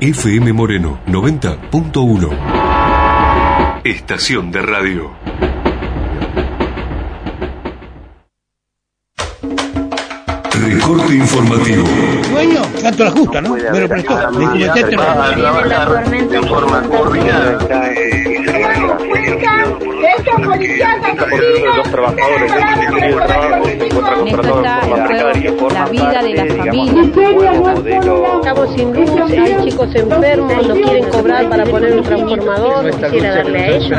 FM Moreno 90.1. Estación de radio. Recorte informativo. Sueño, tanto la justa, ¿no? Me lo prestó. Me cometiste la tormenta en forma coordinada. Los trabajadores la vida de la familia. Estamos sin luz, hay chicos enfermos, nos quieren cobrar para poner un transformador, quisiera darle a ellos.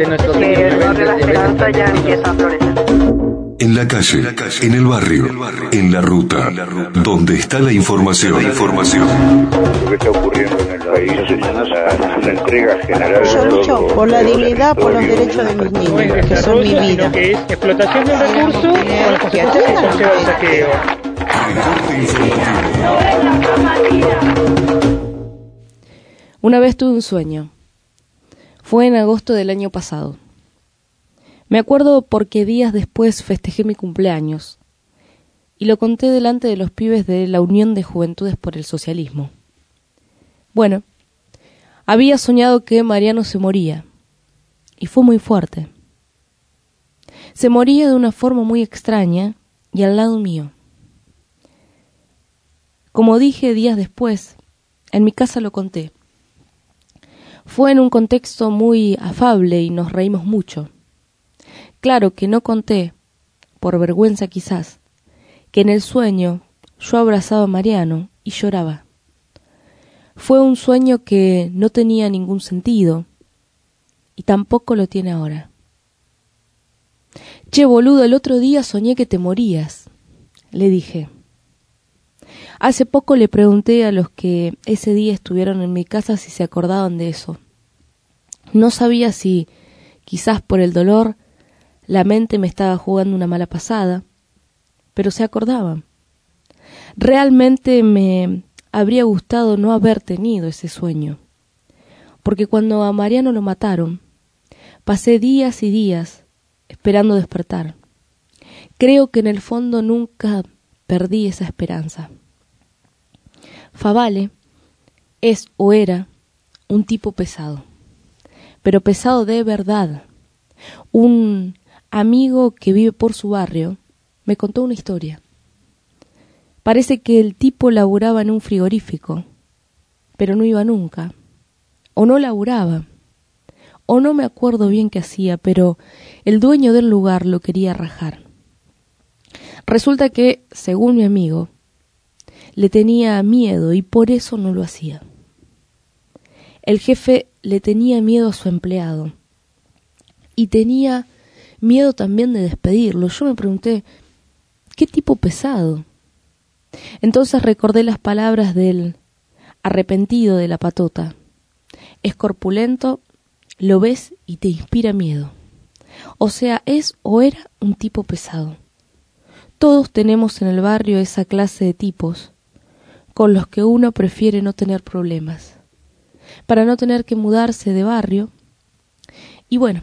En la calle, en el barrio, en la ruta, donde está la información. Lo que está ocurriendo en el país es una entrega general. Yo lucho por la dignidad, por los derechos de mis niños, que son mi vida. Que es explotación del recurso con las consecuencias que conlleva el saqueo. Una vez tuve un sueño. Fue en agosto del año pasado. Me acuerdo porque días después festejé mi cumpleaños y lo conté delante de los pibes de la Unión de Juventudes por el Socialismo. Bueno, había soñado que Mariano se moría y fue muy fuerte. Se moría de una forma muy extraña y al lado mío. Como dije días después, en mi casa lo conté. Fue en un contexto muy afable y nos reímos mucho. Claro que no conté, por vergüenza quizás, que en el sueño yo abrazaba a Mariano y lloraba. Fue un sueño que no tenía ningún sentido y tampoco lo tiene ahora. Che, boludo, el otro día soñé que te morías, le dije. Hace poco le pregunté a los que ese día estuvieron en mi casa si se acordaban de eso. No sabía si, quizás por el dolor, la mente me estaba jugando una mala pasada, pero se acordaban. Realmente me habría gustado no haber tenido ese sueño, porque cuando a Mariano lo mataron, pasé días y días esperando despertar. Creo que en el fondo nunca perdí esa esperanza. Favale es o era un tipo pesado, pero pesado de verdad. Un amigo que vive por su barrio me contó una historia. Parece que el tipo laburaba en un frigorífico, pero no iba nunca, o no laburaba, o no me acuerdo bien qué hacía, pero el dueño del lugar lo quería rajar. Resulta que, según mi amigo, le tenía miedo y por eso no lo hacía. El jefe le tenía miedo a su empleado y tenía miedo también de despedirlo. Yo me pregunté, ¿qué tipo pesado? Entonces recordé las palabras del arrepentido de la patota. Es corpulento, lo ves y te inspira miedo. O sea, es o era un tipo pesado. Todos tenemos en el barrio esa clase de tipos con los que uno prefiere no tener problemas, para no tener que mudarse de barrio. Y bueno,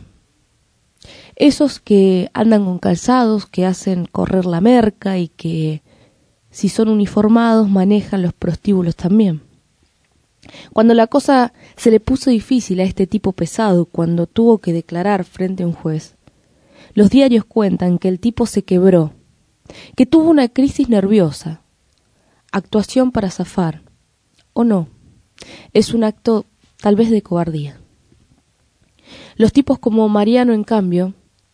esos que andan con calzados, que hacen correr la merca y que, si son uniformados, manejan los prostíbulos también. Cuando la cosa se le puso difícil a este tipo pesado, cuando tuvo que declarar frente a un juez, los diarios cuentan que el tipo se quebró, que tuvo una crisis nerviosa, actuación para zafar, o no, es un acto tal vez de cobardía. Los tipos como Mariano, en cambio,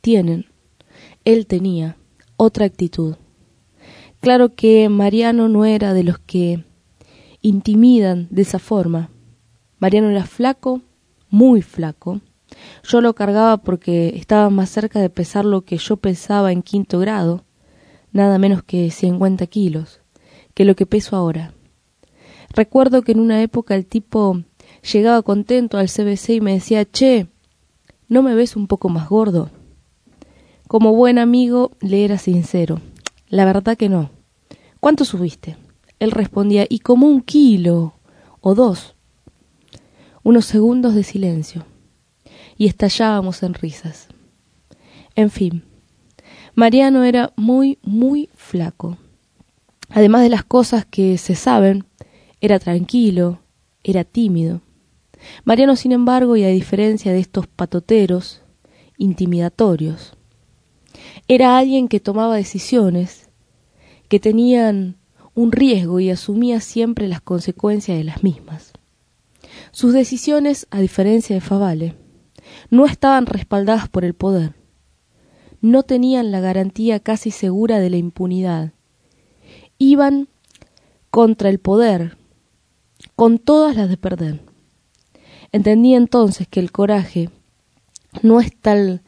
él tenía otra actitud. Claro que Mariano no era de los que intimidan de esa forma. Mariano era flaco, muy flaco. Yo lo cargaba porque estaba más cerca de pesar lo que yo pesaba en 5º grado, nada menos que 50 kilos, que lo que peso ahora. Recuerdo que en una época el tipo llegaba contento al CBC y me decía, che, ¿no me ves un poco más gordo? Como buen amigo le era sincero, la verdad que no. ¿Cuánto subiste? Él respondía, y como 1 kilo o 2. Unos segundos de silencio y estallábamos en risas. En fin, Mariano era muy, muy flaco. Además de las cosas que se saben, era tranquilo, era tímido. Mariano, sin embargo, y a diferencia de estos patoteros intimidatorios, era alguien que tomaba decisiones que tenían un riesgo y asumía siempre las consecuencias de las mismas. Sus decisiones, a diferencia de Favale, no estaban respaldadas por el poder. No tenían la garantía casi segura de la impunidad. Iban contra el poder, con todas las de perder. Entendí entonces que el coraje no es tal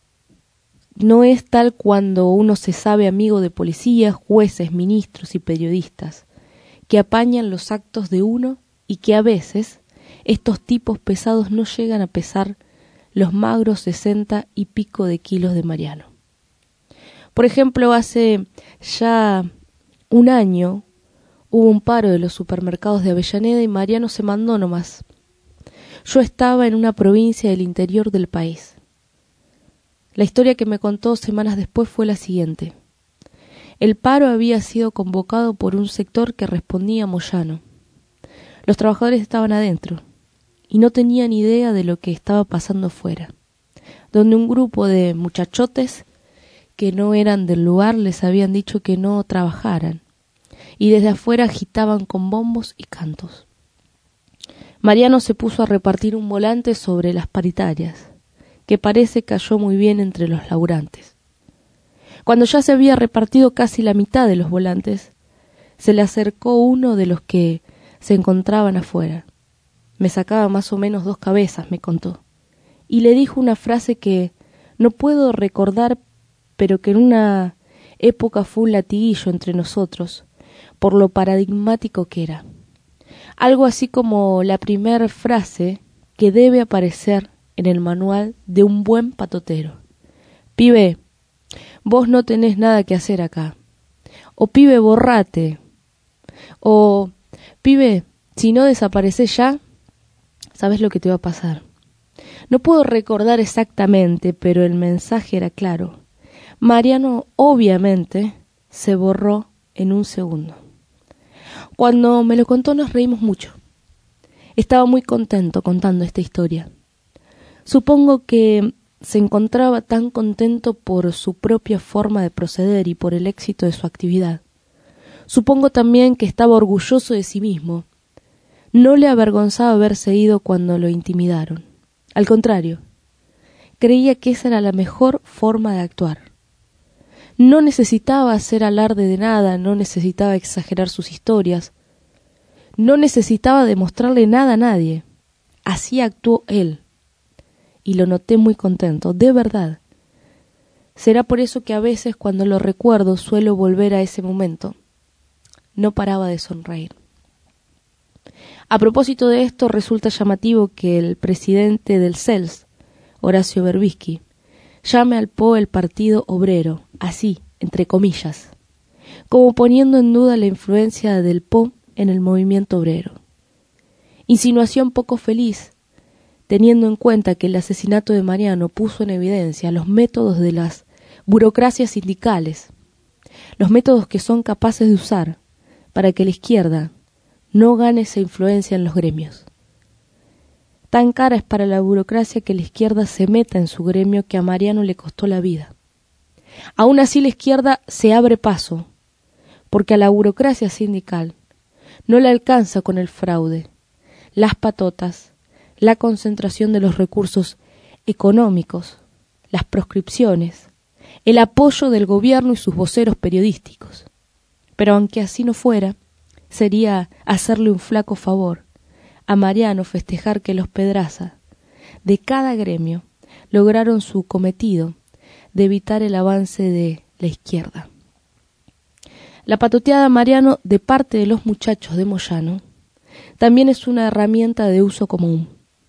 cuando uno se sabe amigo de policías, jueces, ministros y periodistas, que apañan los actos de uno y que a veces estos tipos pesados no llegan a pesar los magros 60 y pico de kilos de Mariano. Por ejemplo, hace ya un año hubo un paro de los supermercados de Avellaneda y Mariano se mandó nomás. Yo estaba en una provincia del interior del país. La historia que me contó semanas después fue la siguiente. El paro había sido convocado por un sector que respondía a Moyano. Los trabajadores estaban adentro y no tenían idea de lo que estaba pasando fuera, donde un grupo de muchachotes que no eran del lugar les habían dicho que no trabajaran y desde afuera agitaban con bombos y cantos. Mariano se puso a repartir un volante sobre las paritarias, que parece cayó muy bien entre los laburantes. Cuando ya se había repartido casi la mitad de los volantes, se le acercó uno de los que se encontraban afuera. Me sacaba más o menos 2 cabezas, me contó, y le dijo una frase que no puedo recordar, pero que en una época fue un latiguillo entre nosotros, por lo paradigmático que era. Algo así como la primera frase que debe aparecer en el manual de un buen patotero. Pibe, vos no tenés nada que hacer acá. O pibe, borrate. O pibe, si no desapareces ya, sabes lo que te va a pasar. No puedo recordar exactamente, pero el mensaje era claro. Mariano obviamente se borró en un segundo. Cuando me lo contó nos reímos mucho. Estaba muy contento contando esta historia. Supongo que se encontraba tan contento por su propia forma de proceder y por el éxito de su actividad. Supongo también que estaba orgulloso de sí mismo. No le avergonzaba haberse ido cuando lo intimidaron. Al contrario, creía que esa era la mejor forma de actuar. No necesitaba hacer alarde de nada, no necesitaba exagerar sus historias, no necesitaba demostrarle nada a nadie. Así actuó él. Y lo noté muy contento, de verdad. Será por eso que a veces cuando lo recuerdo suelo volver a ese momento. No paraba de sonreír. A propósito de esto, resulta llamativo que el presidente del CELS, Horacio Berbisky, llame al PO el Partido Obrero, así, entre comillas, como poniendo en duda la influencia del PO en el movimiento obrero. Insinuación poco feliz, teniendo en cuenta que el asesinato de Mariano puso en evidencia los métodos de las burocracias sindicales, los métodos que son capaces de usar para que la izquierda no gane esa influencia en los gremios. Tan cara es para la burocracia que la izquierda se meta en su gremio que a Mariano le costó la vida. Aún así la izquierda se abre paso, porque a la burocracia sindical no le alcanza con el fraude, las patotas, la concentración de los recursos económicos, las proscripciones, el apoyo del gobierno y sus voceros periodísticos. Pero aunque así no fuera, sería hacerle un flaco favor a Mariano festejar que los Pedraza de cada gremio lograron su cometido de evitar el avance de la izquierda. La patoteada Mariano de parte de los muchachos de Moyano también es una herramienta de uso común.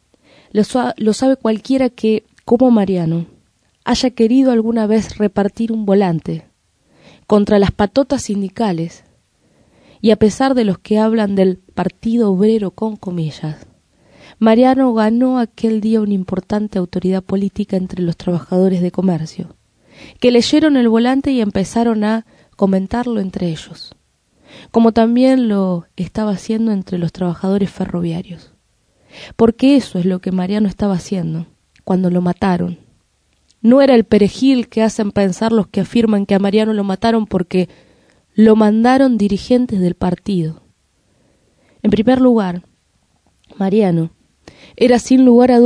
Lo sabe cualquiera que, como Mariano, haya querido alguna vez repartir un volante contra las patotas sindicales, y a pesar de los que hablan del Partido Obrero con comillas, Mariano ganó aquel día una importante autoridad política entre los trabajadores de comercio, que leyeron el volante y empezaron a comentarlo entre ellos. como también lo estaba haciendo entre los trabajadores ferroviarios. Porque eso es lo que Mariano estaba haciendo cuando lo mataron. No era el perejil que hacen pensar los que afirman que a Mariano lo mataron porque lo mandaron dirigentes del partido. En primer lugar, Mariano era sin lugar a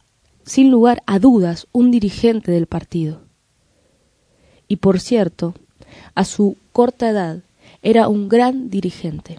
dudas un dirigente del partido. Y por cierto, a su corta edad era un gran dirigente.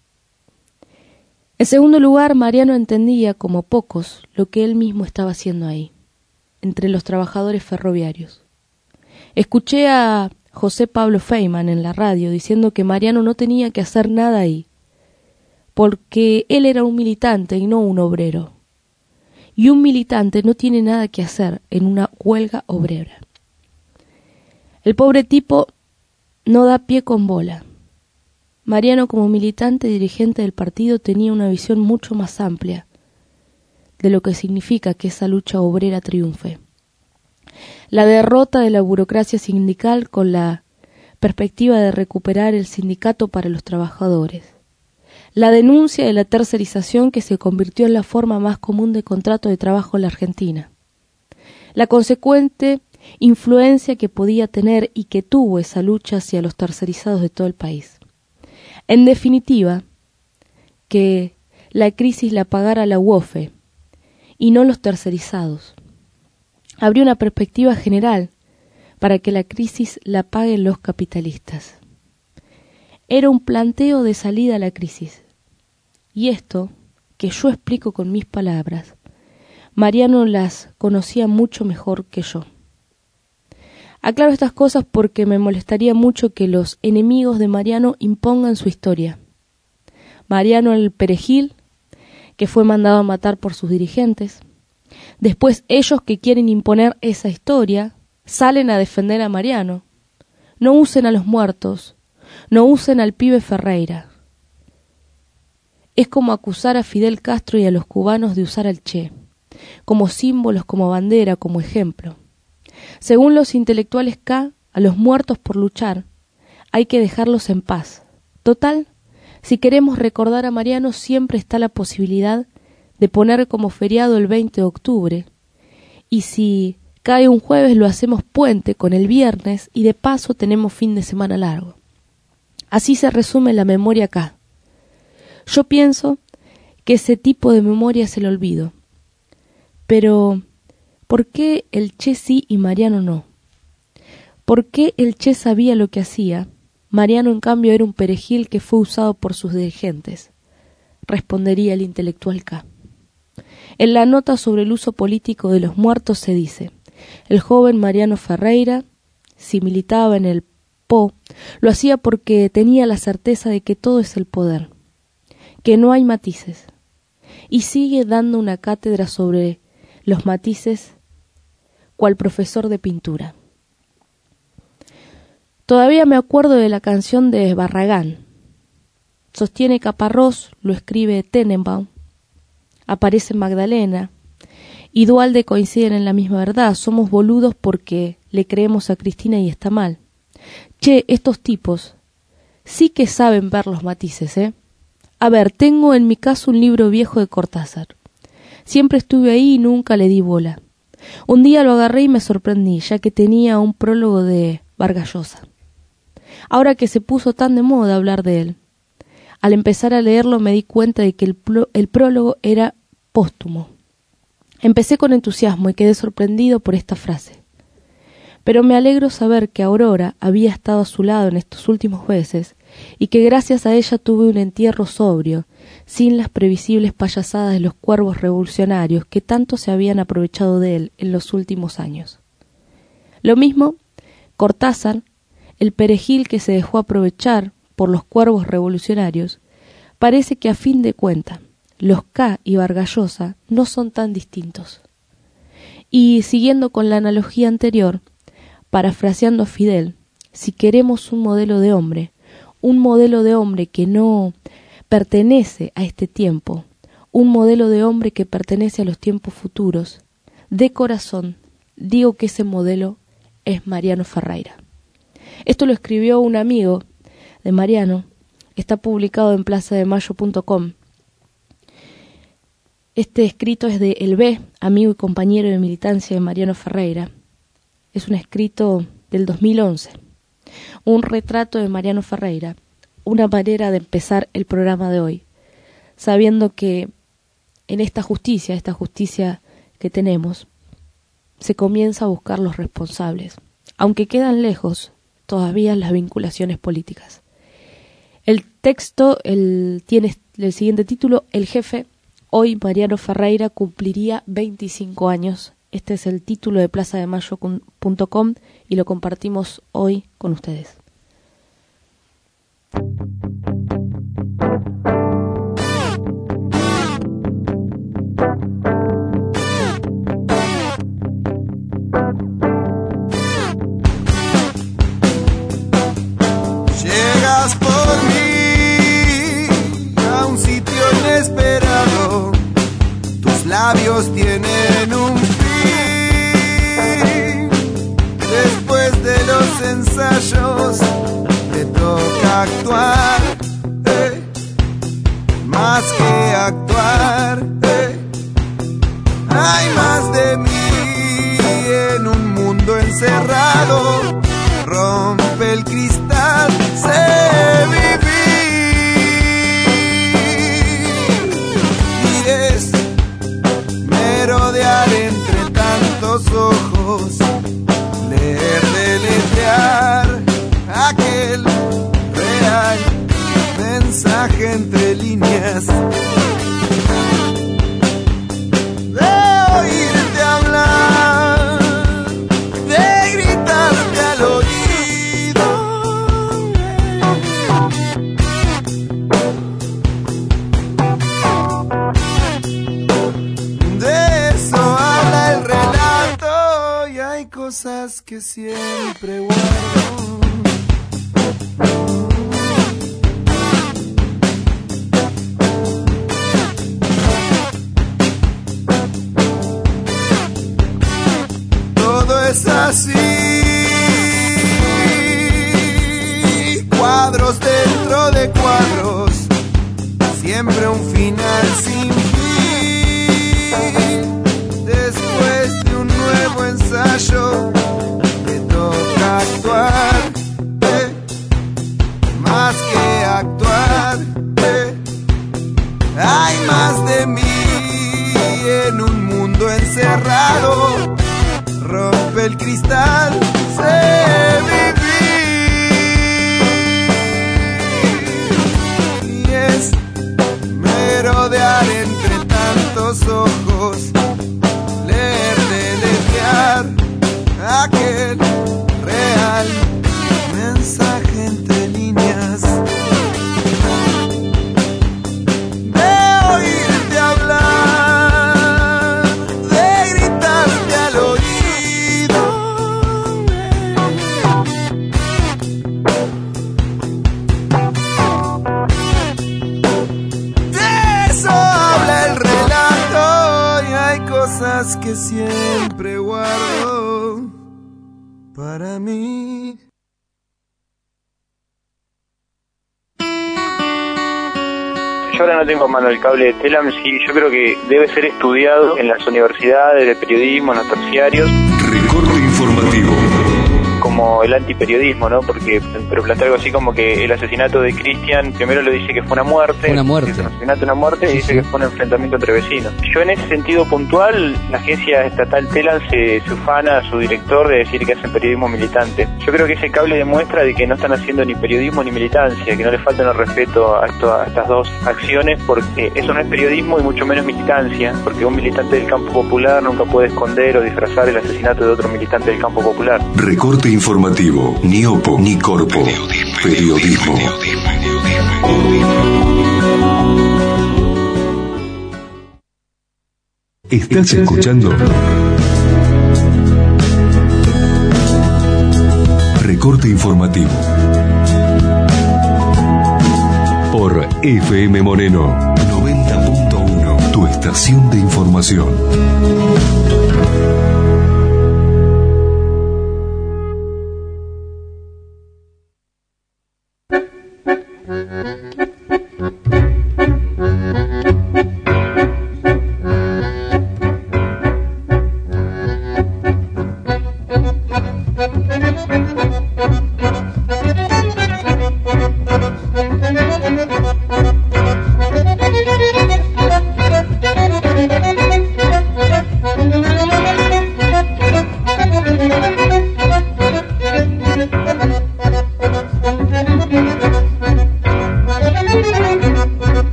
En segundo lugar, Mariano entendía, como pocos, lo que él mismo estaba haciendo ahí, entre los trabajadores ferroviarios. Escuché a José Pablo Feynman en la radio diciendo que Mariano no tenía que hacer nada ahí, porque él era un militante y no un obrero. Y un militante no tiene nada que hacer en una huelga obrera. El pobre tipo no da pie con bola. Mariano, como militante y dirigente del partido, tenía una visión mucho más amplia de lo que significa que esa lucha obrera triunfe. La derrota de la burocracia sindical con la perspectiva de recuperar el sindicato para los trabajadores. La denuncia de la tercerización que se convirtió en la forma más común de contrato de trabajo en la Argentina. La consecuente influencia que podía tener y que tuvo esa lucha hacia los tercerizados de todo el país. En definitiva, que la crisis la pagara la UOFE y no los tercerizados. Abrió una perspectiva general para que la crisis la paguen los capitalistas. Era un planteo de salida a la crisis. Y esto, que yo explico con mis palabras, Mariano las conocía mucho mejor que yo. Aclaro estas cosas porque me molestaría mucho que los enemigos de Mariano impongan su historia. Mariano el perejil, que fue mandado a matar por sus dirigentes. Después ellos que quieren imponer esa historia salen a defender a Mariano. No usen a los muertos, no usen al pibe Ferreira. Es como acusar a Fidel Castro y a los cubanos de usar al Che, como símbolos, como bandera, como ejemplo. Según los intelectuales K, a los muertos por luchar hay que dejarlos en paz. Total, si queremos recordar a Mariano siempre está la posibilidad de poner como feriado el 20 de octubre. Y si cae un jueves lo hacemos puente con el viernes y de paso tenemos fin de semana largo. Así se resume la memoria acá. Yo pienso que ese tipo de memoria es el olvido. Pero ¿por qué el Che sí y Mariano no? ¿Por qué el Che sabía lo que hacía? Mariano, en cambio, era un perejil que fue usado por sus dirigentes, respondería el intelectual K. En la nota sobre el uso político de los muertos se dice: el joven Mariano Ferreira, si militaba en el PO, lo hacía porque tenía la certeza de que todo es el poder, que no hay matices, y sigue dando una cátedra sobre los matices cual profesor de pintura. Todavía me acuerdo de la canción de Barragán. Sostiene Caparrós, lo escribe Tenenbaum, aparece Magdalena, y Duhalde coinciden en la misma verdad. Somos boludos porque le creemos a Cristina y está mal. Che, estos tipos sí que saben ver los matices, ¿eh? A ver, tengo en mi casa un libro viejo de Cortázar. Siempre estuve ahí y nunca le di bola. Un día lo agarré y me sorprendí, ya que tenía un prólogo de Vargas Llosa. Ahora que se puso tan de moda hablar de él, al empezar a leerlo me di cuenta de que el prólogo era póstumo. Empecé con entusiasmo y quedé sorprendido por esta frase. Pero me alegro saber que Aurora había estado a su lado en estos últimos meses y que gracias a ella tuve un entierro sobrio, sin las previsibles payasadas de los cuervos revolucionarios que tanto se habían aprovechado de él en los últimos años. Lo mismo, Cortázar, el perejil que se dejó aprovechar por los cuervos revolucionarios, parece que a fin de cuentas los K y Vargas Llosa no son tan distintos. Y siguiendo con la analogía anterior, parafraseando a Fidel, si queremos un modelo de hombre que no pertenece a este tiempo, un modelo de hombre que pertenece a los tiempos futuros, de corazón digo que ese modelo es Mariano Ferreira. Esto lo escribió un amigo de Mariano Está publicado en plazademayo.com. Este escrito es de El B, amigo y compañero de militancia de Mariano Ferreira. Es un escrito del 2011. Un retrato de Mariano Ferreira. Una manera de empezar el programa de hoy, sabiendo que en esta justicia que tenemos, se comienza a buscar los responsables, aunque quedan lejos todavía las vinculaciones políticas. El texto tiene el siguiente título: El jefe. Hoy Mariano Ferreira cumpliría 25 años. Este es el título de plazademayo.com y lo compartimos hoy con ustedes. Llegas por mí a un sitio inesperado, tus labios tienen un fin. Después de los ensayos te toca actuar, más que actuar, hay más de mí en un mundo encerrado. Rompe el cristal, sé vivir, y es merodear entre tantos ojos, leer, deletrear aquel real mensaje entre líneas, de oírte hablar, de gritarte al oído. Cosas que siempre guardo. Todo es así, cuadros dentro de cuadros, siempre un final sin fin. Después de un nuevo ensayo te toca actuar, más que actuar, hay más de mí en un mundo encerrado. Rompe el cristal, sé vivir, y es merodear entre tantos ojos, aquel real mensaje entre líneas, de oírte hablar, de gritarte al oído. De eso habla el relato, y hay cosas que siempre guardo para mí. Yo ahora no tengo a mano el cable de Telam, sí, yo creo que debe ser estudiado en las universidades de periodismo, en los terciarios. Recorte informativo. Como el antiperiodismo, ¿no? Porque, pero plantea algo así como que el asesinato de Cristian, primero lo dice que fue una muerte. Una muerte. El asesinato, una muerte, y dice que fue un enfrentamiento entre vecinos. Yo en ese sentido puntual, la agencia estatal Telam se ufana a su director de decir que hacen periodismo militante. Yo creo que ese cable demuestra de que no están haciendo ni periodismo ni militancia, que no le faltan el respeto a estas dos acciones, porque eso no es periodismo y mucho menos militancia, porque un militante del campo popular nunca puede esconder o disfrazar el asesinato de otro militante del campo popular. Recorte informativo, ni OPO, ni Corpo. Periodismo. Estás escuchando Recorte informativo por FM Moreno 90.1, tu estación de información.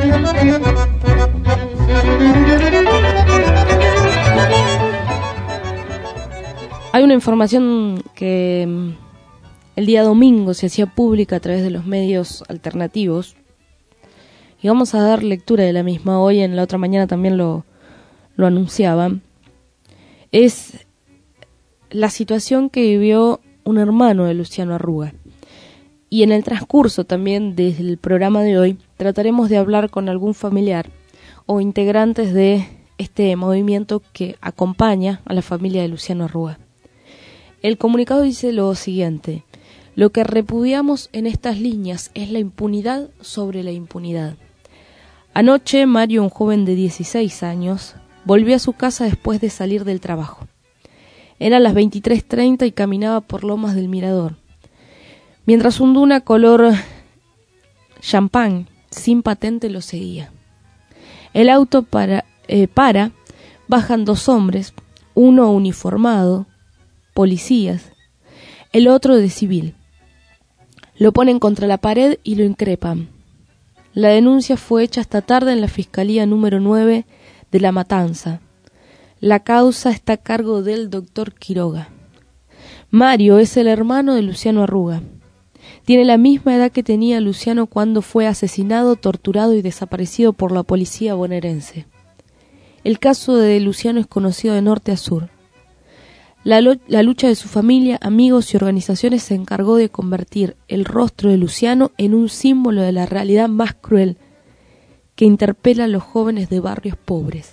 Hay una información que el día domingo se hacía pública a través de los medios alternativos y vamos a dar lectura de la misma. Hoy en La Otra Mañana también lo anunciaban. Es la situación que vivió un hermano de Luciano Arruga. Y en el transcurso también del programa de hoy trataremos de hablar con algún familiar o integrantes de este movimiento que acompaña a la familia de Luciano Arruga. El comunicado dice lo siguiente: lo que repudiamos en estas líneas es la impunidad sobre la impunidad. Anoche Mario, un joven de 16 años, volvió a su casa después de salir del trabajo. Eran las 23:30 y caminaba por Lomas del Mirador, mientras un Duna color champán sin patente lo seguía. El auto para, bajan dos hombres, uno uniformado, policías, el otro de civil. Lo ponen contra la pared y lo increpan. La denuncia fue hecha esta tarde en la Fiscalía número 9 de La Matanza. La causa está a cargo del doctor Quiroga. Mario es el hermano de Luciano Arruga. Tiene la misma edad que tenía Luciano cuando fue asesinado, torturado y desaparecido por la policía bonaerense. El caso de Luciano es conocido de norte a sur. La lucha de su familia, amigos y organizaciones se encargó de convertir el rostro de Luciano en un símbolo de la realidad más cruel que interpela a los jóvenes de barrios pobres.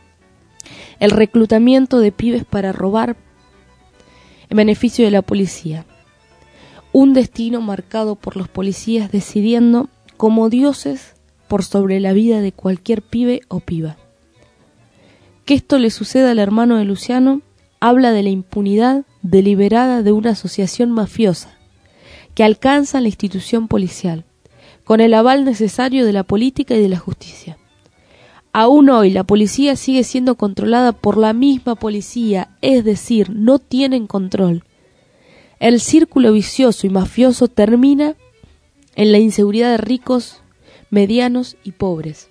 El reclutamiento de pibes para robar en beneficio de la policía. Un destino marcado por los policías decidiendo como dioses por sobre la vida de cualquier pibe o piba. Que esto le suceda al hermano de Luciano habla de la impunidad deliberada de una asociación mafiosa que alcanza la institución policial, con el aval necesario de la política y de la justicia. Aún hoy la policía sigue siendo controlada por la misma policía, es decir, no tienen control. El círculo vicioso y mafioso termina en la inseguridad de ricos, medianos y pobres.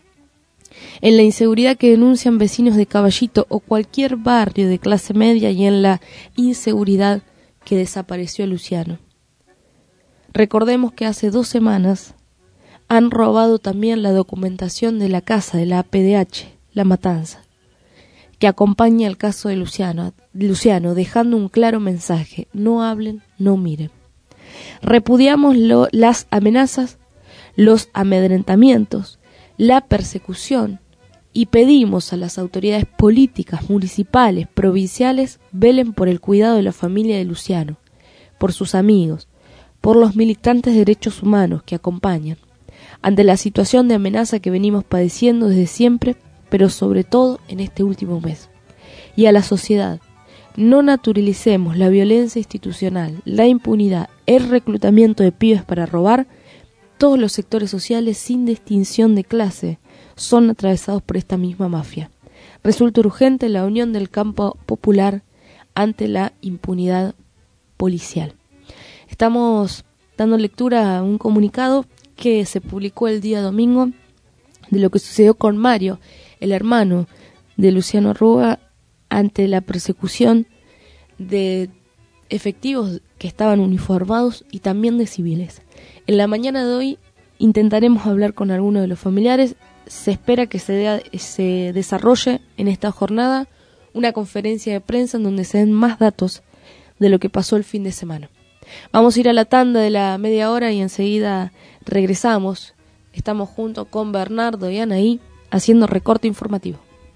En la inseguridad que denuncian vecinos de Caballito o cualquier barrio de clase media y en la inseguridad que desapareció Luciano. Recordemos que hace 2 semanas han robado también la documentación de la casa de la APDH, La Matanza, que acompaña el caso de Luciano, dejando un claro mensaje: no hablen, no miren. Repudiamos las amenazas, los amedrentamientos, la persecución y pedimos a las autoridades políticas, municipales, provinciales, velen por el cuidado de la familia de Luciano, por sus amigos, por los militantes de derechos humanos que acompañan, ante la situación de amenaza que venimos padeciendo desde siempre, pero sobre todo en este último mes. Y a la sociedad: no naturalicemos la violencia institucional, la impunidad, el reclutamiento de pibes para robar. Todos los sectores sociales, sin distinción de clase, son atravesados por esta misma mafia. Resulta urgente la unión del campo popular ante la impunidad policial. Estamos dando lectura a un comunicado que se publicó el día domingo de lo que sucedió con Mario, el hermano de Luciano Arruga, ante la persecución de efectivos que estaban uniformados y también de civiles. En la mañana de hoy intentaremos hablar con algunos de los familiares. Se espera que se desarrolle en esta jornada una conferencia de prensa en donde se den más datos de lo que pasó el fin de semana. Vamos a ir a la tanda de la media hora y enseguida regresamos. Estamos junto con Bernardo y Anaí haciendo recorte informativo.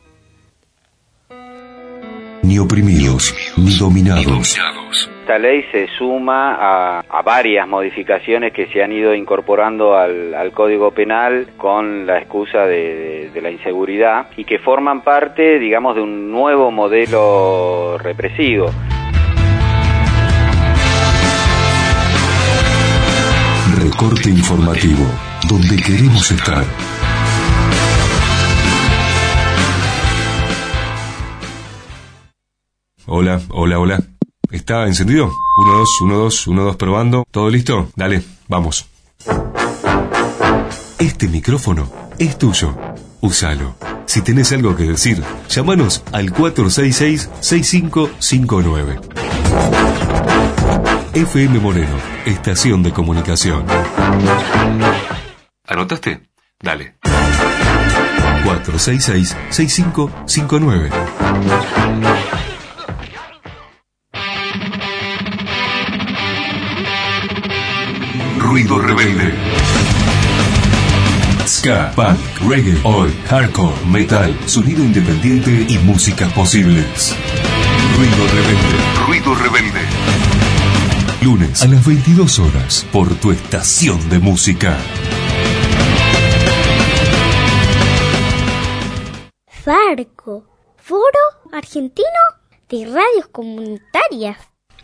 Ni oprimidos, ni dominados. Esta ley se suma a varias modificaciones que se han ido incorporando al Código Penal con la excusa de la inseguridad y que forman parte, digamos, de un nuevo modelo represivo. Recorte informativo, donde queremos estar. Hola, hola, hola. ¿Está encendido? 1, 2, 1, 2, 1, 2, probando. ¿Todo listo? Dale, vamos. Este micrófono es tuyo. Úsalo. Si tenés algo que decir, llámanos al 466-6559. FM Moreno, estación de comunicación. ¿Anotaste? Dale. 466-6559. Ruido rebelde. Ska, punk, reggae, oi, hardcore, metal, sonido independiente y músicas posibles. Ruido rebelde. Ruido rebelde. Lunes a las 22 horas por tu estación de música. Farco, Foro Argentino de Radios Comunitarias.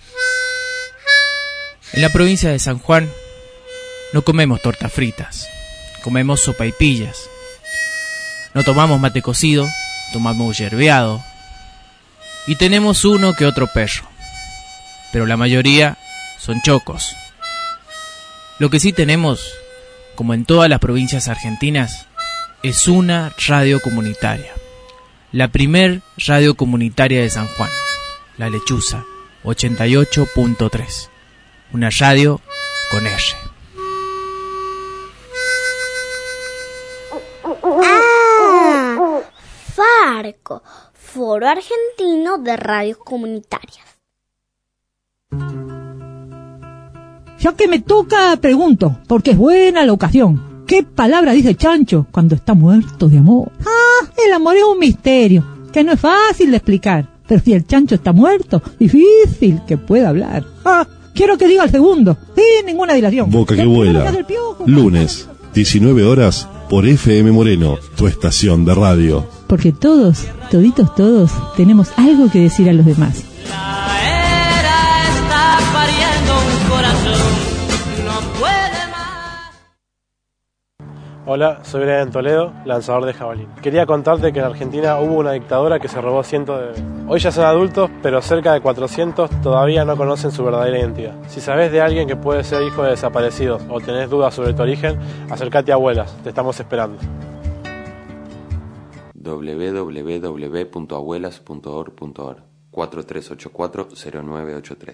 En la provincia de San Juan no comemos tortas fritas, comemos sopaipillas. No tomamos mate cocido, tomamos yerbeado. Y tenemos uno que otro perro, pero la mayoría son chocos. Lo que sí tenemos, como en todas las provincias argentinas, es una radio comunitaria. La primer radio comunitaria de San Juan, La Lechuza, 88.3. Una radio con R. Farco, Foro Argentino de Radios Comunitarias. Ya que me toca, pregunto, porque es buena la ocasión. ¿Qué palabra dice Chancho cuando está muerto de amor? El amor es un misterio, que no es fácil de explicar. Pero si el Chancho está muerto, difícil que pueda hablar. Quiero que diga el segundo, sin ninguna dilación. Boca que vuela. Lunes, 19 horas, por FM Moreno, tu estación de radio. Porque todos, toditos todos, tenemos algo que decir a los demás. Hola, soy Brian Toledo, lanzador de jabalí. Quería contarte que en Argentina hubo una dictadura que se robó cientos de bebés. Hoy ya son adultos, pero cerca de 400 todavía no conocen su verdadera identidad. Si sabes de alguien que puede ser hijo de desaparecidos o tenés dudas sobre tu origen, acércate a Abuelas, te estamos esperando. www.abuelas.org.ar 4384-0983.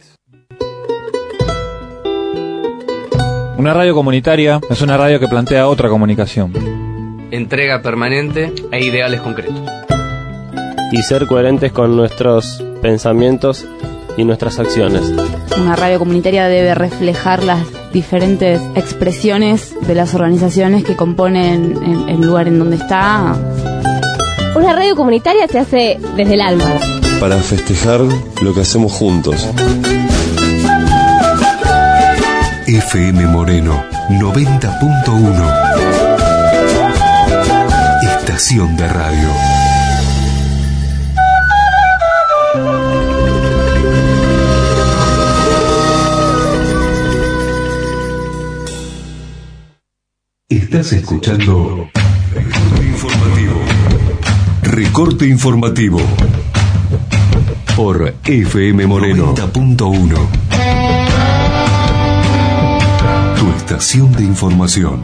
Una radio comunitaria es una radio que plantea otra comunicación. Entrega permanente e ideales concretos. Y ser coherentes con nuestros pensamientos y nuestras acciones. Una radio comunitaria debe reflejar las diferentes expresiones de las organizaciones que componen el lugar en donde está. Una radio comunitaria se hace desde el alma. Para festejar lo que hacemos juntos. FM Moreno 90.1. Estación de radio. Estás escuchando Recorte Informativo. Recorte Informativo por FM Moreno 90.1. Tu estación de información.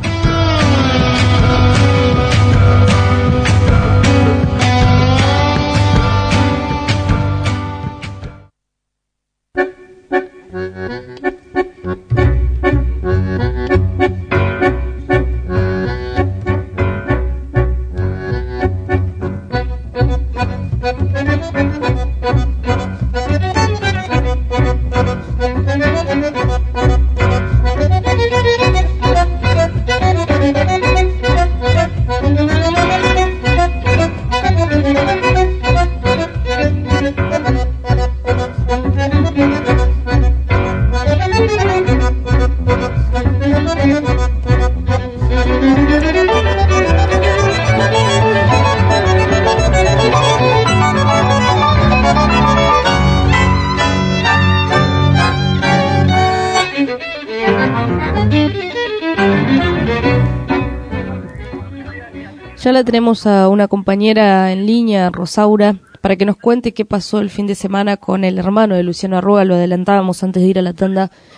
Ya la tenemos a una compañera en línea, Rosaura, para que nos cuente qué pasó el fin de semana con el hermano de Luciano Arruga. Lo adelantábamos antes de ir a la tanda.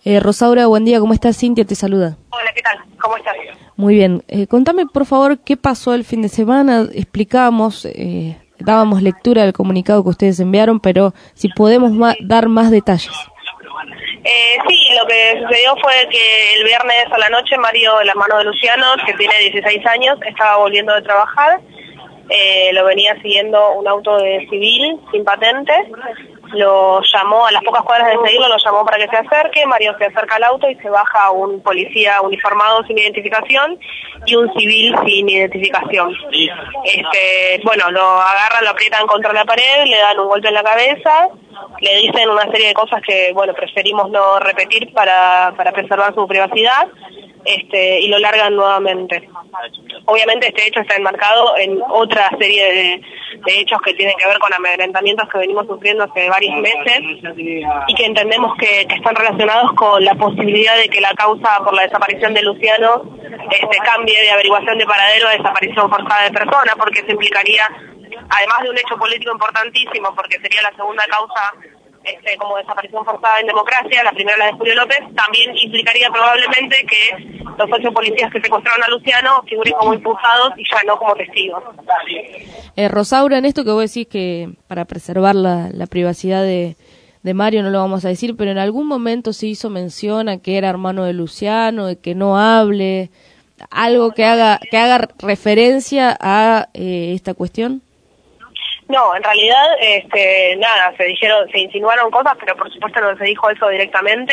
Rosaura, buen día, ¿cómo estás? Cintia te saluda. Hola, ¿qué tal? ¿Cómo estás? Muy bien. Contame, por favor, qué pasó el fin de semana. Explicábamos, dábamos lectura del comunicado que ustedes enviaron, pero si podemos dar más detalles. Sí, lo que sucedió fue que el viernes a la noche Mario, el hermano de Luciano, que tiene 16 años, estaba volviendo de trabajar. Lo venía siguiendo un auto de civil sin patente. Lo llamó, a las pocas cuadras de seguirlo, lo llamó para que se acerque. Mario se acerca al auto y se baja un policía uniformado sin identificación y un civil sin identificación. Bueno, lo agarran, lo aprietan contra la pared, le dan un golpe en la cabeza, le dicen una serie de cosas que, bueno, preferimos no repetir para preservar su privacidad, y lo largan nuevamente. Obviamente este hecho está enmarcado en otra serie de hechos que tienen que ver con amedrentamientos que venimos sufriendo hace varios meses y que entendemos que están relacionados con la posibilidad de que la causa por la desaparición de Luciano cambie de averiguación de paradero a desaparición forzada de persona, porque se implicaría, además de un hecho político importantísimo, porque sería la segunda causa como desaparición forzada en democracia, la primera la de Julio López, también implicaría probablemente que los 8 policías que secuestraron a Luciano figuren como imputados y ya no como testigos. Rosaura, en esto que vos decís que para preservar la privacidad de Mario no lo vamos a decir, pero en algún momento se hizo mención a que era hermano de Luciano, de que no hable, algo que haga referencia a esta cuestión. No, en realidad, nada, se insinuaron cosas, pero por supuesto no se dijo eso directamente,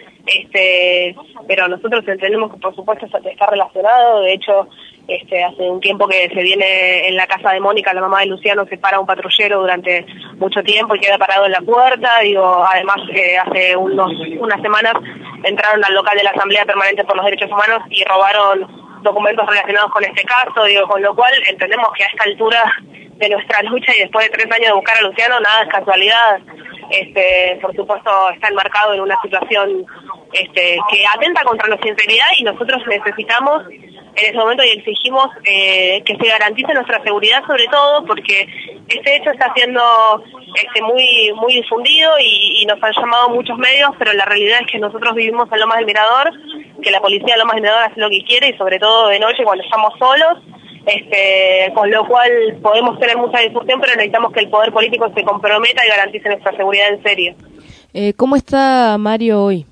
pero nosotros entendemos que por supuesto eso está relacionado. De hecho, hace un tiempo que se viene en la casa de Mónica, la mamá de Luciano, se para un patrullero durante mucho tiempo y queda parado en la puerta. Además, hace unas semanas entraron al local de la Asamblea Permanente por los Derechos Humanos y robaron documentos relacionados con este caso, con lo cual entendemos que a esta altura de nuestra lucha y después de 3 años de buscar a Luciano, nada es casualidad. Por supuesto está enmarcado en una situación que atenta contra nuestra integridad y nosotros necesitamos en ese momento y exigimos que se garantice nuestra seguridad, sobre todo porque este hecho está siendo muy muy difundido y nos han llamado muchos medios, pero la realidad es que nosotros vivimos en Lomas del Mirador, que la policía de Lomas del Mirador hace lo que quiere y sobre todo de noche cuando estamos solos. Con lo cual podemos tener mucha difusión, pero necesitamos que el poder político se comprometa y garantice nuestra seguridad en serio. ¿Cómo está Mario hoy?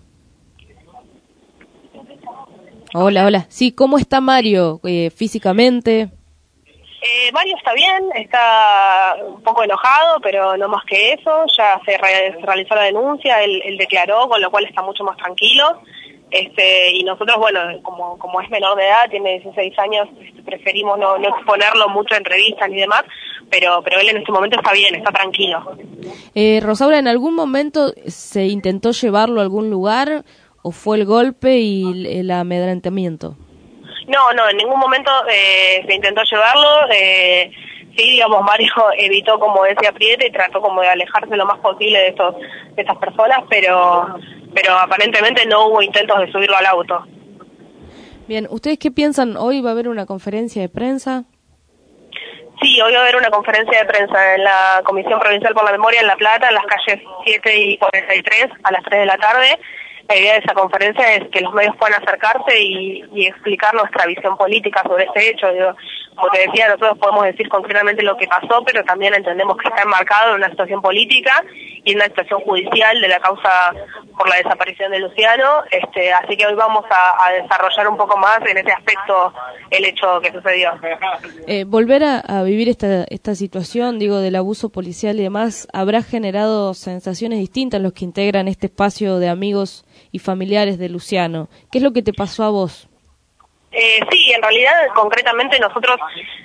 Hola. Sí, ¿cómo está Mario físicamente? Mario está bien, está un poco enojado, pero no más que eso. Ya se realizó la denuncia, él declaró, con lo cual está mucho más tranquilo. Y nosotros, bueno, como es menor de edad, tiene 16 años, preferimos no exponerlo mucho en entrevistas ni demás, pero él en este momento está bien, está tranquilo. Rosaura, ¿en algún momento se intentó llevarlo a algún lugar o fue el golpe y el amedrentamiento? No, en ningún momento se intentó llevarlo. Sí, digamos, Mario evitó como ese apriete y trató como de alejarse lo más posible de estas personas, pero aparentemente no hubo intentos de subirlo al auto. Bien, ¿ustedes qué piensan? ¿Hoy va a haber una conferencia de prensa? Sí, hoy va a haber una conferencia de prensa en la Comisión Provincial por la Memoria en La Plata, en las calles 7 y 43, a las 3 de la tarde. La idea de esa conferencia es que los medios puedan acercarse y explicar nuestra visión política sobre este hecho. Como te decía, nosotros podemos decir concretamente lo que pasó, pero también entendemos que está enmarcado en una situación política y en una situación judicial de la causa por la desaparición de Luciano. Así que hoy vamos a desarrollar un poco más en ese aspecto el hecho que sucedió. Volver a vivir esta situación, del abuso policial y demás, habrá generado sensaciones distintas en los que integran este espacio de amigos y familiares de Luciano. ¿Qué es lo que te pasó a vos? Sí, en realidad, concretamente nosotros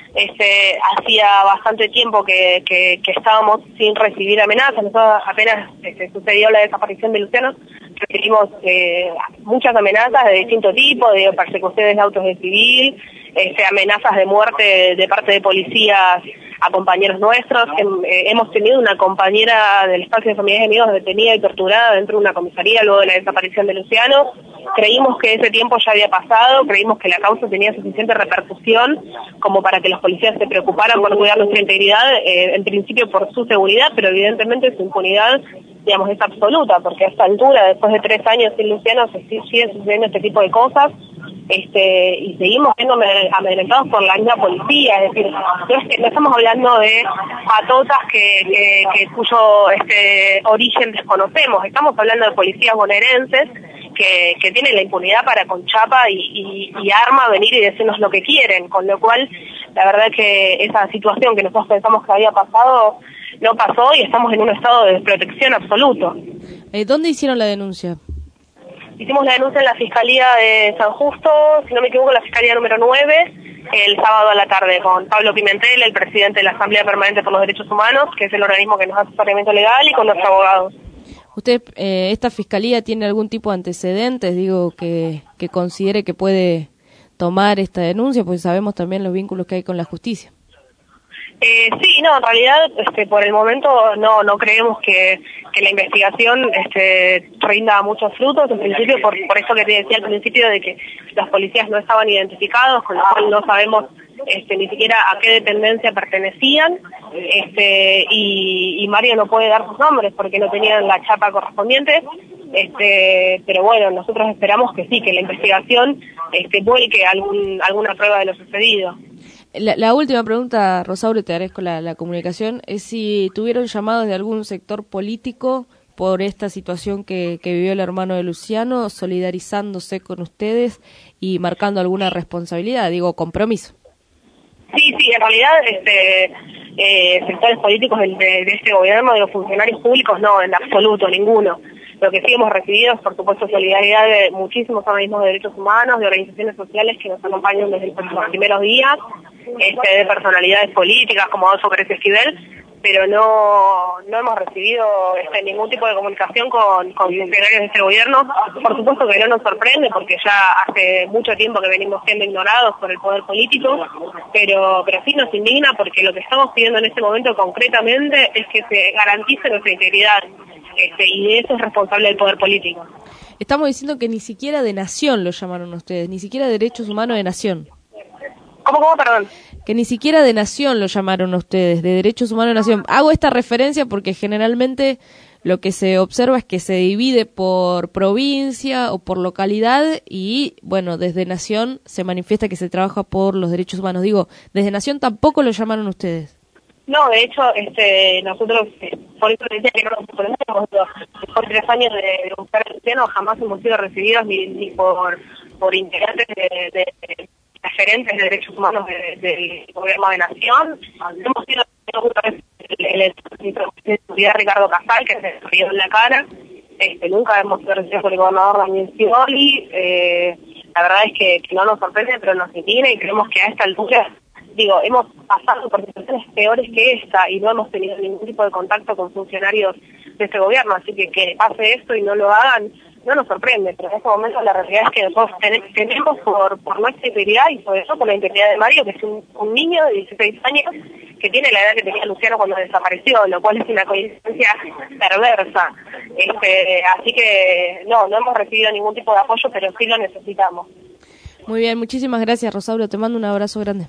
hacía bastante tiempo que estábamos sin recibir amenazas. Nosotros apenas sucedió la desaparición de Luciano, recibimos muchas amenazas de distinto tipo, de persecuciones de autos de civil, amenazas de muerte de parte de policías a compañeros nuestros. Hemos tenido una compañera del espacio de familiares y amigos detenida y torturada dentro de una comisaría luego de la desaparición de Luciano. Creímos que ese tiempo ya había pasado, creímos que la causa tenía suficiente repercusión como para que los policías se preocuparan por cuidar nuestra integridad, en principio por su seguridad, pero evidentemente su impunidad digamos, es absoluta, porque a esta altura, después de 3 años sin Luciano, se siguen sucediendo este tipo de cosas, y seguimos siendo amedrentados por la misma policía. Es decir, no estamos hablando de patotas cuyo origen desconocemos, estamos hablando de policías bonaerenses que tienen la impunidad para con chapa y arma venir y decirnos lo que quieren, con lo cual la verdad que esa situación que nosotros pensamos que había pasado no pasó y estamos en un estado de desprotección absoluto. ¿Dónde hicieron la denuncia? Hicimos la denuncia en la Fiscalía de San Justo, si no me equivoco, la Fiscalía número 9, el sábado a la tarde, con Pablo Pimentel, el presidente de la Asamblea Permanente por los Derechos Humanos, que es el organismo que nos hace asesoramiento legal, y con nuestro abogado. ¿Usted, esta Fiscalía, tiene algún tipo de antecedentes, que considere que puede tomar esta denuncia? Porque sabemos también los vínculos que hay con la justicia. Sí, no, en realidad por el momento no creemos que la investigación rinda muchos frutos, en principio por eso que te decía al principio de que los policías no estaban identificados, con lo cual no sabemos ni siquiera a qué dependencia pertenecían, y Mario no puede dar sus nombres porque no tenían la chapa correspondiente, pero bueno, nosotros esperamos que sí, que la investigación vuelque alguna prueba de lo sucedido. La última pregunta, Rosaura, te agradezco la comunicación, es si tuvieron llamados de algún sector político por esta situación que vivió el hermano de Luciano, solidarizándose con ustedes y marcando alguna responsabilidad, compromiso. Sí, en realidad sectores políticos de este gobierno, de los funcionarios públicos, no, en absoluto, ninguno. Lo que sí hemos recibido es, por supuesto, solidaridad de muchísimos organismos de derechos humanos, de organizaciones sociales que nos acompañan desde los primeros días, de personalidades políticas como Adolfo Pérez Esquivel, pero no hemos recibido ningún tipo de comunicación con funcionarios de este gobierno. Por supuesto que no nos sorprende, porque ya hace mucho tiempo que venimos siendo ignorados por el poder político, pero sí nos indigna, porque lo que estamos pidiendo en este momento concretamente es que se garantice nuestra integridad, y de eso es responsable el poder político. Estamos diciendo que ni siquiera de nación lo llamaron ustedes, ni siquiera derechos humanos de nación. ¿Cómo, perdón? Que ni siquiera de nación lo llamaron a ustedes, de derechos humanos de nación. Hago esta referencia porque generalmente lo que se observa es que se divide por provincia o por localidad y, bueno, desde nación se manifiesta que se trabaja por los derechos humanos. Desde nación tampoco lo llamaron ustedes. No, de hecho, nosotros, por eso decía que no nos sorprendemos, después de 3 años de buscar a Luciano, jamás hemos sido recibidos ni por integrantes de referentes de derechos humanos del gobierno de nación. Hemos sido el ministro de Seguridad Ricardo Casal, que se rió en la cara. Nunca hemos sido recibidos por el gobernador Daniel Scioli. La verdad es que no nos sorprende, pero nos indigna, y creemos que a esta altura, hemos pasado por situaciones peores que esta y no hemos tenido ningún tipo de contacto con funcionarios de este gobierno, así que pase esto y no lo hagan, no nos sorprende, pero en este momento la realidad es que nosotros tenemos por nuestra integridad, y sobre todo por la integridad de Mario, que es un niño de 16 años que tiene la edad que tenía Luciano cuando desapareció, lo cual es una coincidencia perversa. Así que no hemos recibido ningún tipo de apoyo, pero sí lo necesitamos. Muy bien, muchísimas gracias, Rosauro, te mando un abrazo grande.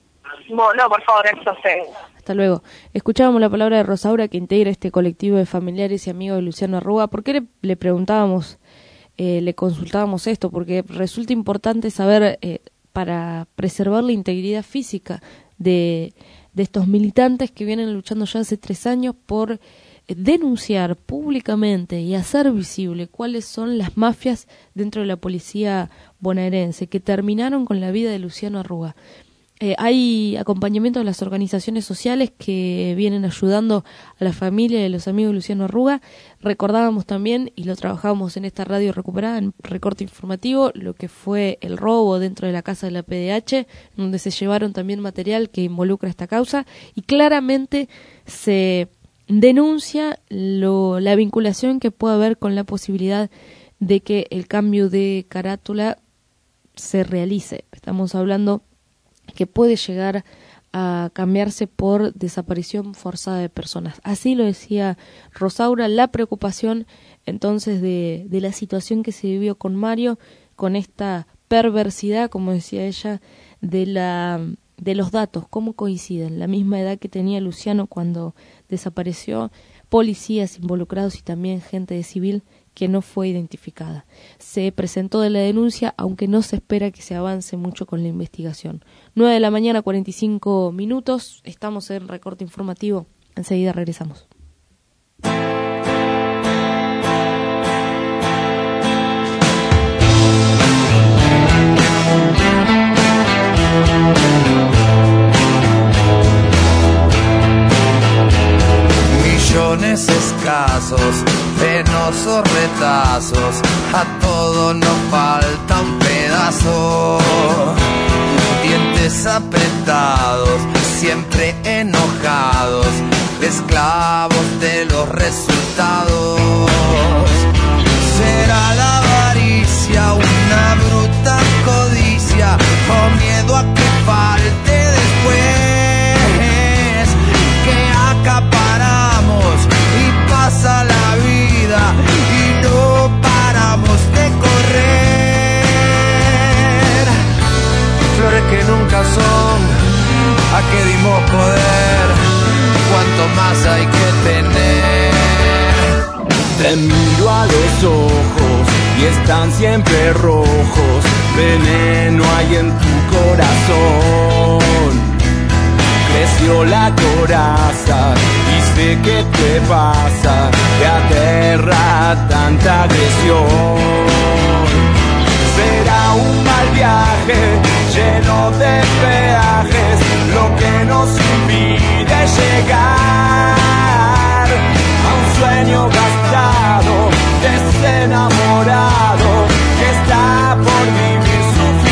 No, por favor, eso sé. Hasta luego. Escuchábamos la palabra de Rosaura, que integra este colectivo de familiares y amigos de Luciano Arruga. ¿Por qué le preguntábamos, le consultábamos esto? Porque resulta importante saber, para preservar la integridad física de estos militantes que vienen luchando ya hace 3 años por denunciar públicamente y hacer visible cuáles son las mafias dentro de la policía bonaerense que terminaron con la vida de Luciano Arruga. Hay acompañamiento de las organizaciones sociales que vienen ayudando a la familia y a los amigos de Luciano Arruga. Recordábamos también, y lo trabajábamos en esta radio recuperada, en recorte informativo, lo que fue el robo dentro de la casa de la PDH, donde se llevaron también material que involucra esta causa, y claramente se denuncia la vinculación que puede haber con la posibilidad de que el cambio de carátula se realice. Estamos hablando que puede llegar a cambiarse por desaparición forzada de personas. Así lo decía Rosaura, la preocupación entonces de la situación que se vivió con Mario, con esta perversidad, como decía ella, de los datos, cómo coinciden. La misma edad que tenía Luciano cuando desapareció policías involucrados y también gente de civil que no fue identificada. Se presentó de la denuncia, aunque no se espera que se avance mucho con la investigación. 9 de la mañana, 45 minutos. Estamos en Recorte Informativo. Enseguida regresamos. Millones escasos, penosos retazos, a todo nos falta un pedazo. Dientes apretados, siempre enojados, esclavos de los resultados. Será la avaricia, una bruta codicia, o miedo a que falte después, que acaparamos y pasa la vida y no paramos de correr. Flores que nunca son, a que dimos poder, cuanto más hay que tener. Te miro a los ojos y están siempre rojos, veneno hay en tu corazón. Creció la coraza y sé qué te pasa, te aterra tanta agresión. Será un mal viaje lleno de peajes, lo que nos impide llegar a un sueño gastado, desenamorado, que está por vivir su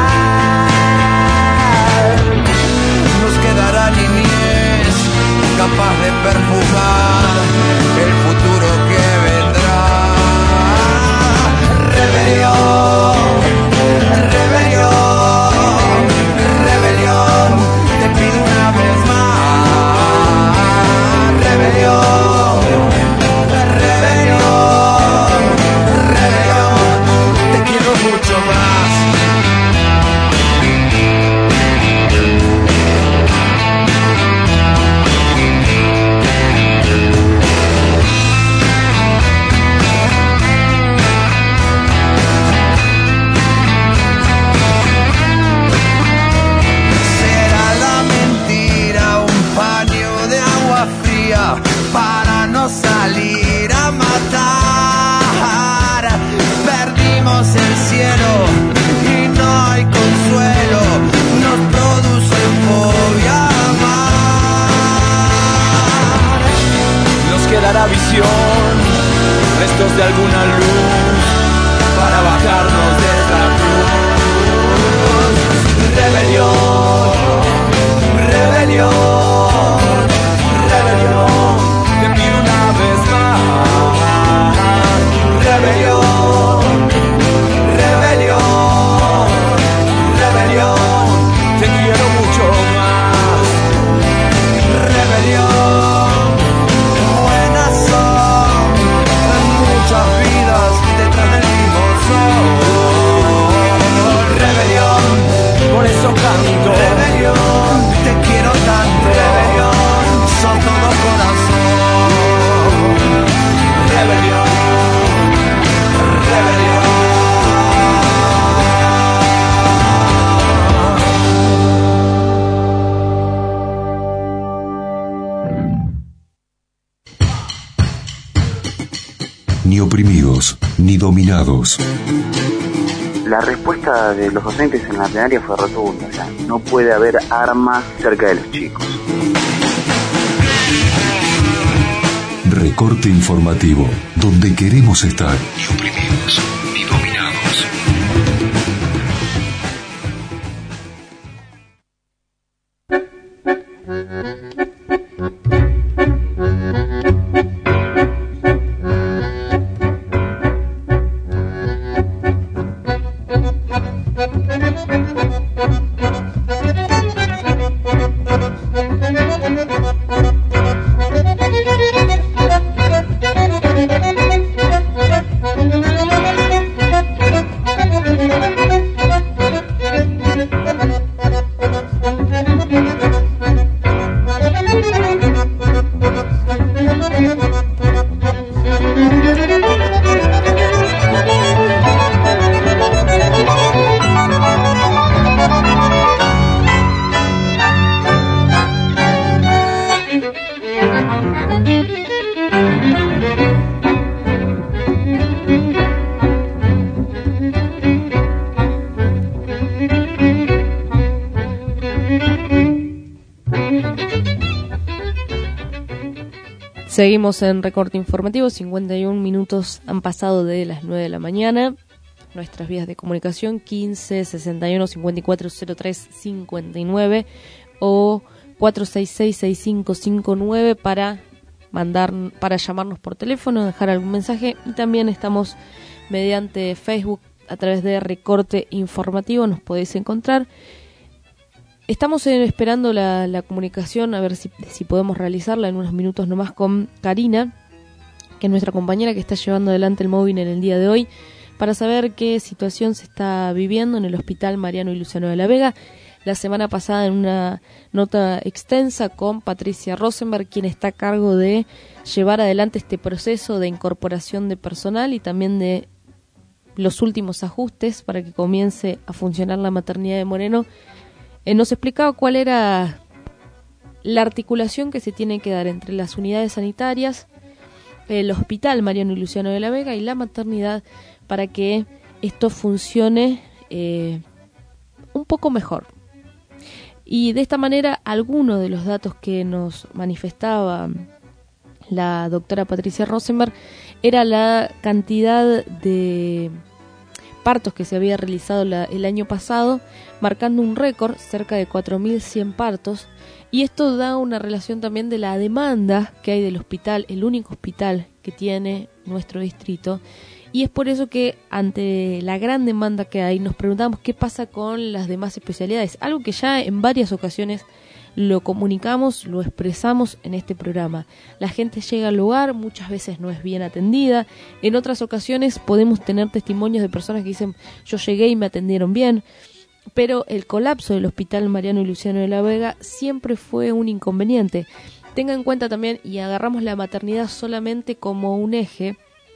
final. Nos quedará niñez, capaz de perfumar el futuro que vendrá. Rebelión, rebelión, rebelión, te pido una vez más. Rebelión, rebelión, rebelión, te quiero mucho más. Para no salir a matar, perdimos el cielo y no hay consuelo, nos produce fobia amar. Nos quedará visión, restos de alguna luz, para bajarnos de esta cruz. Rebelión, rebelión, rebelión, te pido una vez más. Rebelión, rebelión, rebelión, te quiero mucho más. Rebelión, buenas son muchas vidas detrás del mismo sol. Rebelión, por eso canto. Rebelión, te quiero tanto. Rebelión, son todo corazón. Rebelión, rebelión. Ni oprimidos, ni dominados. La respuesta de los docentes en la plenaria fue rotunda, o sea, no puede haber armas cerca de los chicos. Recorte informativo, donde queremos estar. Ni oprimidos, ni dominados. Seguimos en Recorte Informativo, 51 minutos han pasado de las 9 de la mañana. Nuestras vías de comunicación 15 61 54 03 59 o 466 6559 para llamarnos por teléfono, dejar algún mensaje, y también estamos mediante Facebook a través de Recorte Informativo, nos podéis encontrar. Estamos esperando la comunicación, a ver si podemos realizarla en unos minutos nomás con Karina, que es nuestra compañera que está llevando adelante el móvil en el día de hoy, para saber qué situación se está viviendo en el Hospital Mariano y Luciano de la Vega. La semana pasada, en una nota extensa con Patricia Rosenberg, quien está a cargo de llevar adelante este proceso de incorporación de personal y también de los últimos ajustes para que comience a funcionar la maternidad de Moreno, nos explicaba cuál era la articulación que se tiene que dar entre las unidades sanitarias, el Hospital Mariano y Luciano de la Vega y la maternidad para que esto funcione un poco mejor. Y de esta manera, algunos de los datos que nos manifestaba la doctora Patricia Rosenberg era la cantidad de partos que se había realizado el año pasado, marcando un récord, cerca de 4.100 partos, y esto da una relación también de la demanda que hay del hospital, el único hospital que tiene nuestro distrito, y es por eso que ante la gran demanda que hay nos preguntamos qué pasa con las demás especialidades, algo que ya en varias ocasiones lo comunicamos, lo expresamos en este programa. La gente llega al lugar, muchas veces no es bien atendida, en otras ocasiones podemos tener testimonios de personas que dicen yo llegué y me atendieron bien, pero el colapso del Hospital Mariano y Luciano de la Vega siempre fue un inconveniente. Tenga en cuenta también, y agarramos la maternidad solamente como un eje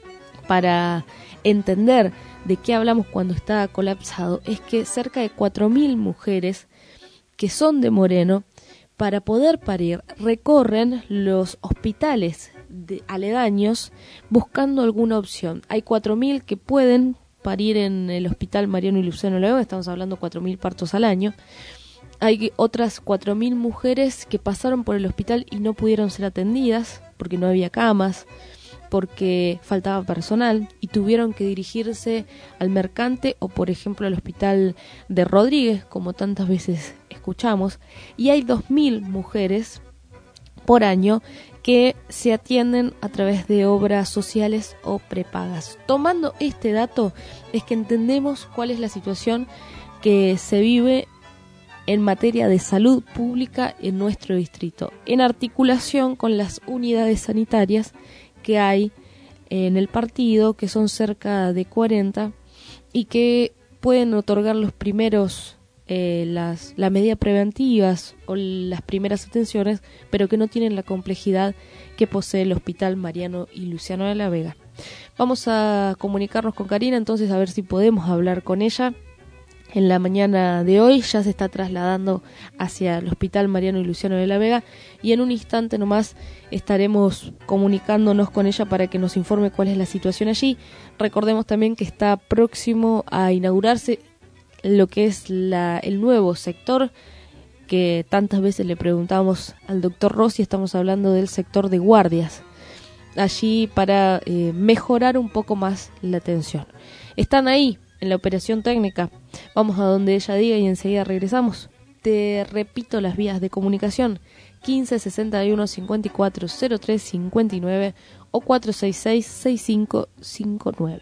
para entender de qué hablamos cuando está colapsado, es que cerca de 4.000 mujeres que son de Moreno, para poder parir, recorren los hospitales aledaños buscando alguna opción. Hay 4.000 que pueden parir en el Hospital Mariano y Luciano de la Vega, estamos hablando de 4.000 partos al año. Hay otras 4.000 mujeres que pasaron por el hospital y no pudieron ser atendidas porque no había camas, porque faltaba personal y tuvieron que dirigirse al Mercante o, por ejemplo, al Hospital de Rodríguez, como tantas veces escuchamos, y hay 2.000 mujeres por año que se atienden a través de obras sociales o prepagas. Tomando este dato es que entendemos cuál es la situación que se vive en materia de salud pública en nuestro distrito, en articulación con las unidades sanitarias que hay en el partido, que son cerca de 40 y que pueden otorgar los primeros las medidas preventivas o las primeras atenciones, pero que no tienen la complejidad que posee el Hospital Mariano y Luciano de la Vega. Vamos a comunicarnos con Karina entonces a ver si podemos hablar con ella. En la mañana de hoy ya se está trasladando hacia el Hospital Mariano y Luciano de la Vega y en un instante nomás estaremos comunicándonos con ella para que nos informe cuál es la situación allí. Recordemos también que está próximo a inaugurarse lo que es el nuevo sector que tantas veces le preguntamos al doctor Rossi. Estamos hablando del sector de guardias, allí para mejorar un poco más la atención. Están ahí en la operación técnica. Vamos a donde ella diga y enseguida regresamos. Te repito las vías de comunicación: 15 61 54 03 59 o 466 6559.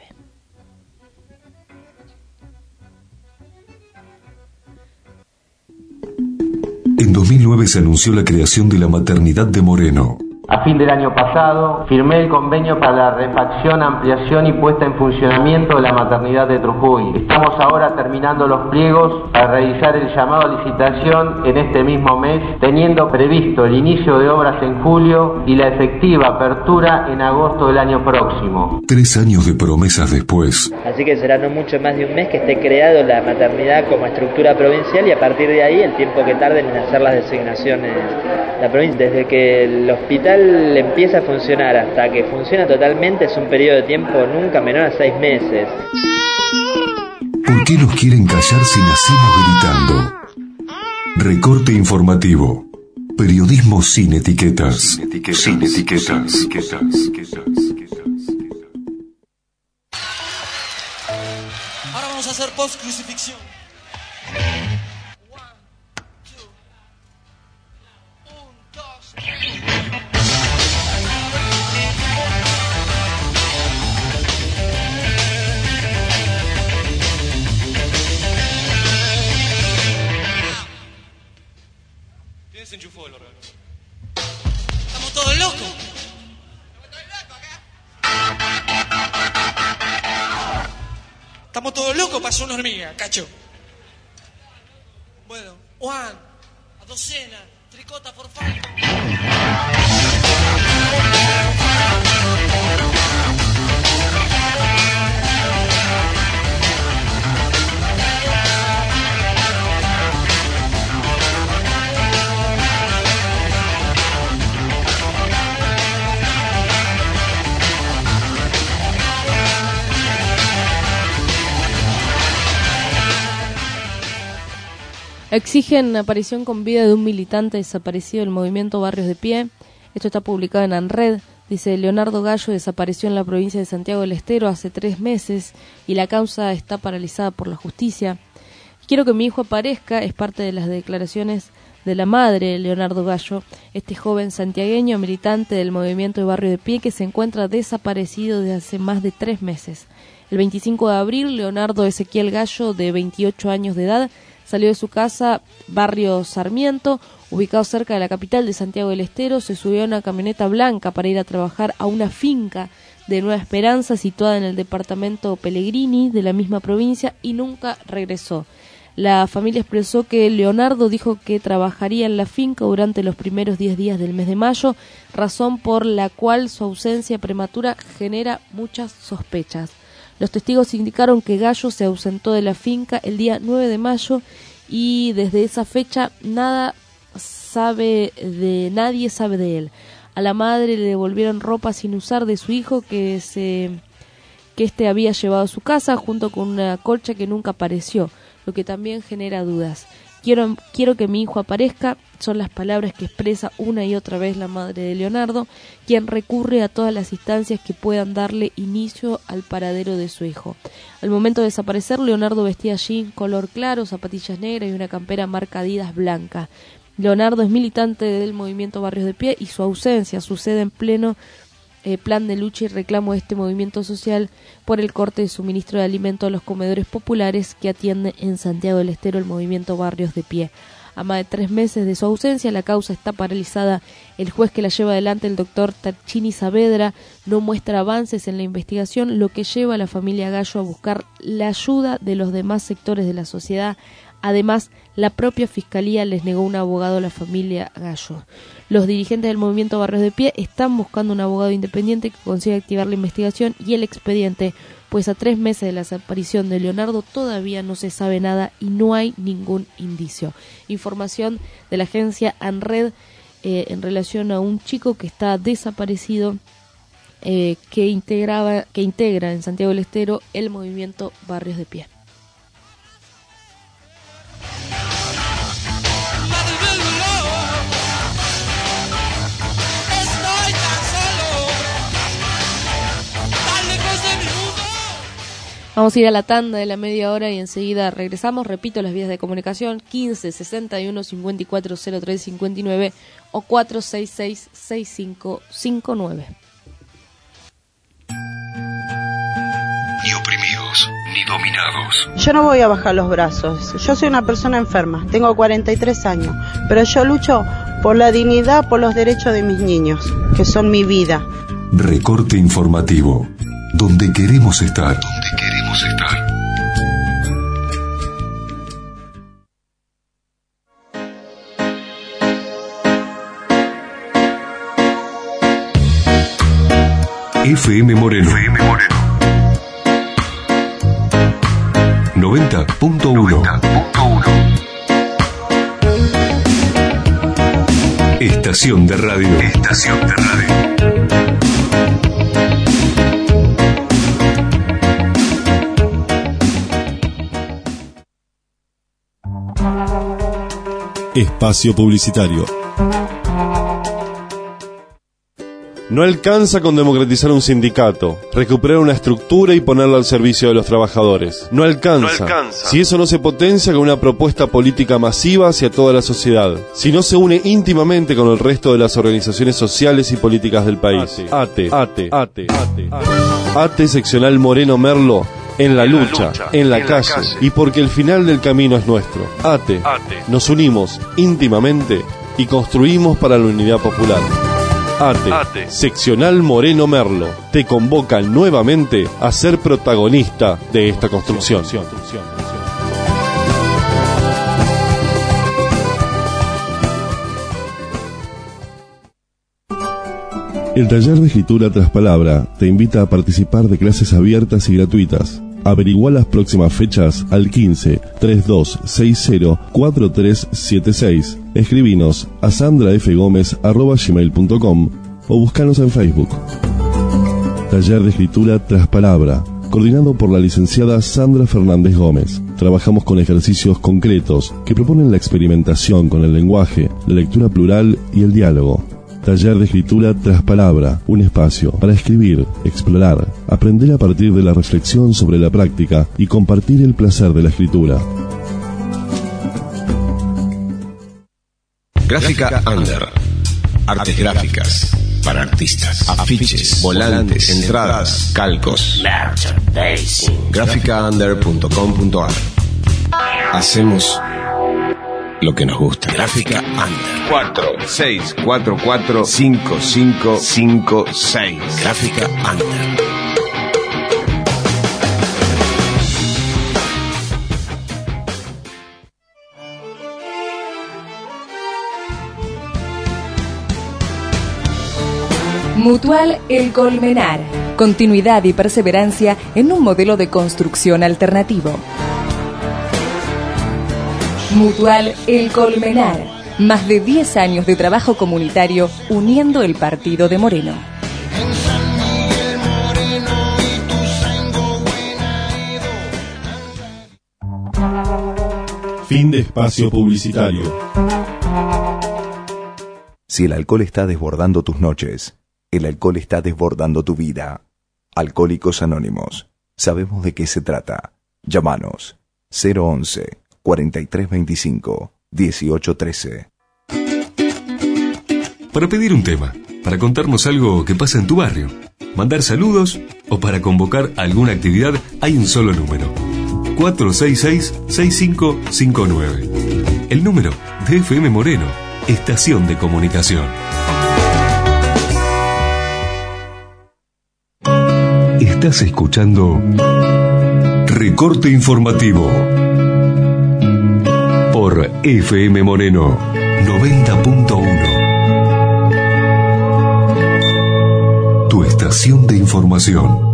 En 2009 se anunció la creación de la maternidad de Moreno. A fin del año pasado, firmé el convenio para la refacción, ampliación y puesta en funcionamiento de la maternidad de Trujuy. Estamos ahora terminando los pliegos para realizar el llamado a licitación en este mismo mes, teniendo previsto el inicio de obras en julio y la efectiva apertura en agosto del año próximo. 3 años de promesas después. Así que será no mucho más de un mes que esté creado la maternidad como estructura provincial y a partir de ahí el tiempo que tarden en hacer las designaciones la provincia. Desde que el hospital empieza a funcionar hasta que funciona totalmente es un periodo de tiempo nunca menor a 6 meses. ¿Por qué nos quieren callar si nacimos gritando? Recorte informativo. Periodismo sin etiquetas. Sin etiquetas. Ahora vamos a hacer post-crucifixión. ¿Quién se enchufó el órgano? ¿Estamos todos locos? Estamos todos locos, pasó una hormiga, cacho. Bueno, Juan, a docena, tricota por favor. Exigen aparición con vida de un militante desaparecido del movimiento Barrios de Pie. Esto está publicado en ANRED. Dice: Leonardo Gallo desapareció en la provincia de Santiago del Estero hace 3 meses y la causa está paralizada por la justicia. Quiero que mi hijo aparezca, es parte de las declaraciones de la madre de Leonardo Gallo, este joven santiagueño militante del movimiento de Barrios de Pie que se encuentra desaparecido desde hace más de 3 meses. El 25 de abril, Leonardo Ezequiel Gallo, de 28 años de edad, salió de su casa, barrio Sarmiento, ubicado cerca de la capital de Santiago del Estero, se subió a una camioneta blanca para ir a trabajar a una finca de Nueva Esperanza situada en el departamento Pellegrini de la misma provincia y nunca regresó. La familia expresó que Leonardo dijo que trabajaría en la finca durante los primeros 10 días del mes de mayo, razón por la cual su ausencia prematura genera muchas sospechas. Los testigos indicaron que Gallo se ausentó de la finca el día 9 de mayo y desde esa fecha nadie sabe de él. A la madre le devolvieron ropa sin usar de su hijo que este había llevado a su casa junto con una colcha que nunca apareció, lo que también genera dudas. Quiero que mi hijo aparezca, son las palabras que expresa una y otra vez la madre de Leonardo, quien recurre a todas las instancias que puedan darle inicio al paradero de su hijo. Al momento de desaparecer, Leonardo vestía jean color claro, zapatillas negras y una campera marca Adidas blanca. Leonardo es militante del movimiento Barrios de Pie y su ausencia sucede en pleno plan de lucha y reclamo de este movimiento social por el corte de suministro de alimentos a los comedores populares que atiende en Santiago del Estero el movimiento Barrios de Pie. A más de 3 meses de su ausencia, la causa está paralizada. El juez que la lleva adelante, el doctor Tarchini Saavedra, no muestra avances en la investigación, lo que lleva a la familia Gallo a buscar la ayuda de los demás sectores de la sociedad. Además, la propia Fiscalía les negó un abogado a la familia Gallo. Los dirigentes del movimiento Barrios de Pie están buscando un abogado independiente que consiga activar la investigación y el expediente, pues a 3 meses de la desaparición de Leonardo todavía no se sabe nada y no hay ningún indicio. Información de la agencia ANRED en relación a un chico que está desaparecido que integra en Santiago del Estero el movimiento Barrios de Pie. Vamos a ir a la tanda de la media hora y enseguida regresamos. Repito, las vías de comunicación: 15 61 54 03 59 o 466 6559. Ni oprimidos, ni dominados. Yo no voy a bajar los brazos. Yo soy una persona enferma, tengo 43 años, pero yo lucho por la dignidad, por los derechos de mis niños, que son mi vida. Recorte informativo. Donde queremos estar. FM Moreno. 90.1. Estación de radio. Espacio publicitario. No alcanza con democratizar un sindicato, recuperar una estructura y ponerla al servicio de los trabajadores. No alcanza. Si eso no se potencia con una propuesta política masiva hacia toda la sociedad. Si no se une íntimamente con el resto de las organizaciones sociales y políticas del país. ATE Seccional Moreno Merlo. En la lucha, en la calle, y porque el final del camino es nuestro. ATE. Nos unimos íntimamente y construimos para la unidad popular. ATE, Seccional Moreno Merlo, te convoca nuevamente a ser protagonista de esta construcción. El taller de escritura tras palabra te invita a participar de clases abiertas y gratuitas. Averigua las próximas fechas al 15 3260 4376. Escribinos a sandrafgomez@gmail.com o búscanos en Facebook. Taller de escritura tras palabra, coordinado por la licenciada Sandra Fernández Gómez. Trabajamos con ejercicios concretos que proponen la experimentación con el lenguaje, la lectura plural y el diálogo. Taller de escritura tras palabra, un espacio para escribir, explorar, aprender a partir de la reflexión sobre la práctica y compartir el placer de la escritura. Gráfica Under. Artes gráficas para artistas. Afiches, volantes, entradas, calcos. Gráficaunder.com.ar. Hacemos lo que nos gusta. Gráfica Under. 46445556. Gráfica Under. Mutual El Colmenar. Continuidad y perseverancia en un modelo de construcción alternativo. Mutual El Colmenar. Más de 10 años de trabajo comunitario uniendo el partido de Moreno. Fin de espacio publicitario. Si el alcohol está desbordando tus noches, el alcohol está desbordando tu vida. Alcohólicos Anónimos. Sabemos de qué se trata. Llámanos 011 4325 1813. Para pedir un tema, para contarnos algo que pasa en tu barrio, mandar saludos o para convocar alguna actividad, hay un solo número: 466-6559. El número de FM Moreno, estación de comunicación. Estás escuchando Recorte Informativo por FM Moreno 90.1. Tu estación de información.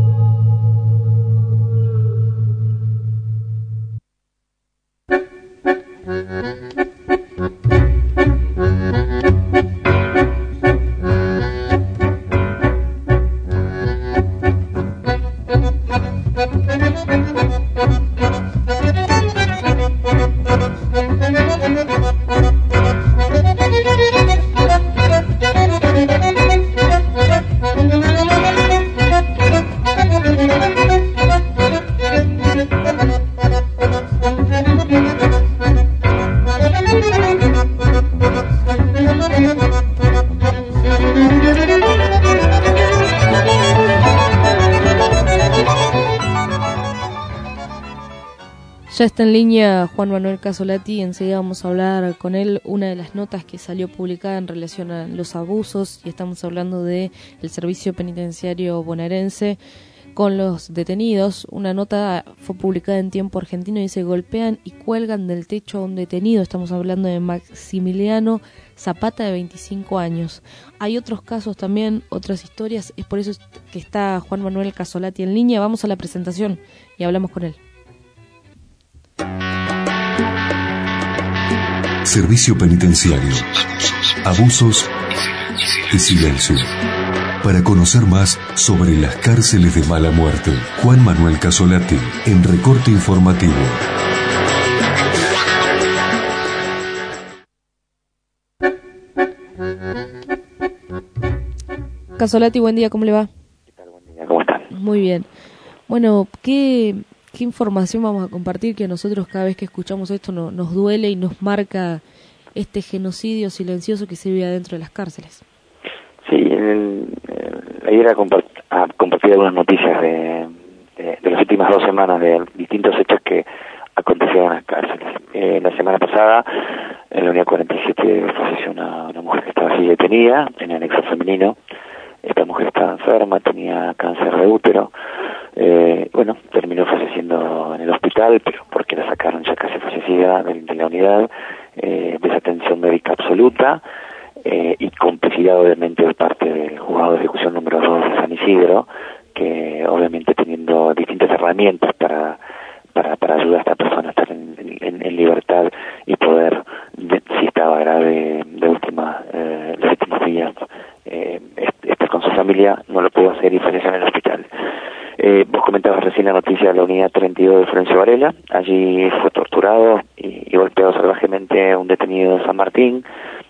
Ya está en línea Juan Manuel Casolati, enseguida vamos a hablar con él una de las notas que salió publicada en relación a los abusos, y estamos hablando de el servicio penitenciario bonaerense con los detenidos. Una nota fue publicada en Tiempo Argentino y dice: golpean y cuelgan del techo a un detenido. Estamos hablando de Maximiliano Zapata, de 25 años. Hay otros casos también, otras historias, es por eso que está Juan Manuel Casolati en línea. Vamos a la presentación y hablamos con él. Servicio penitenciario. Abusos y silencio. Para conocer más sobre las cárceles de mala muerte, Juan Manuel Casolati, en Recorte Informativo. Casolati, buen día, ¿cómo le va? ¿Qué tal? Buen día, ¿cómo están? Muy bien. Bueno, ¿qué información vamos a compartir que a nosotros cada vez que escuchamos esto nos duele y nos marca este genocidio silencioso que se vive adentro de las cárceles? Sí, la idea era compartir algunas noticias de las últimas 2 semanas de distintos hechos que acontecieron en las cárceles. La semana pasada, en la unidad 47, falleció una mujer que estaba así detenida en el anexo femenino. Esta mujer estaba enferma, tenía cáncer de útero. Bueno, terminó falleciendo en el hospital, pero porque la sacaron ya casi fallecida de la unidad. Desatención médica absoluta y complicidad obviamente de parte del juzgado de ejecución número 2 de San Isidro, que obviamente teniendo distintas herramientas para ayudar a esta persona a estar en libertad y poder, si estaba grave de los últimos días, estar con su familia, no lo pudo hacer y falleció en el hospital. Vos comentabas recién la noticia de la unidad 32 de Florencio Varela. Allí fue torturado y golpeado salvajemente un detenido de San Martín,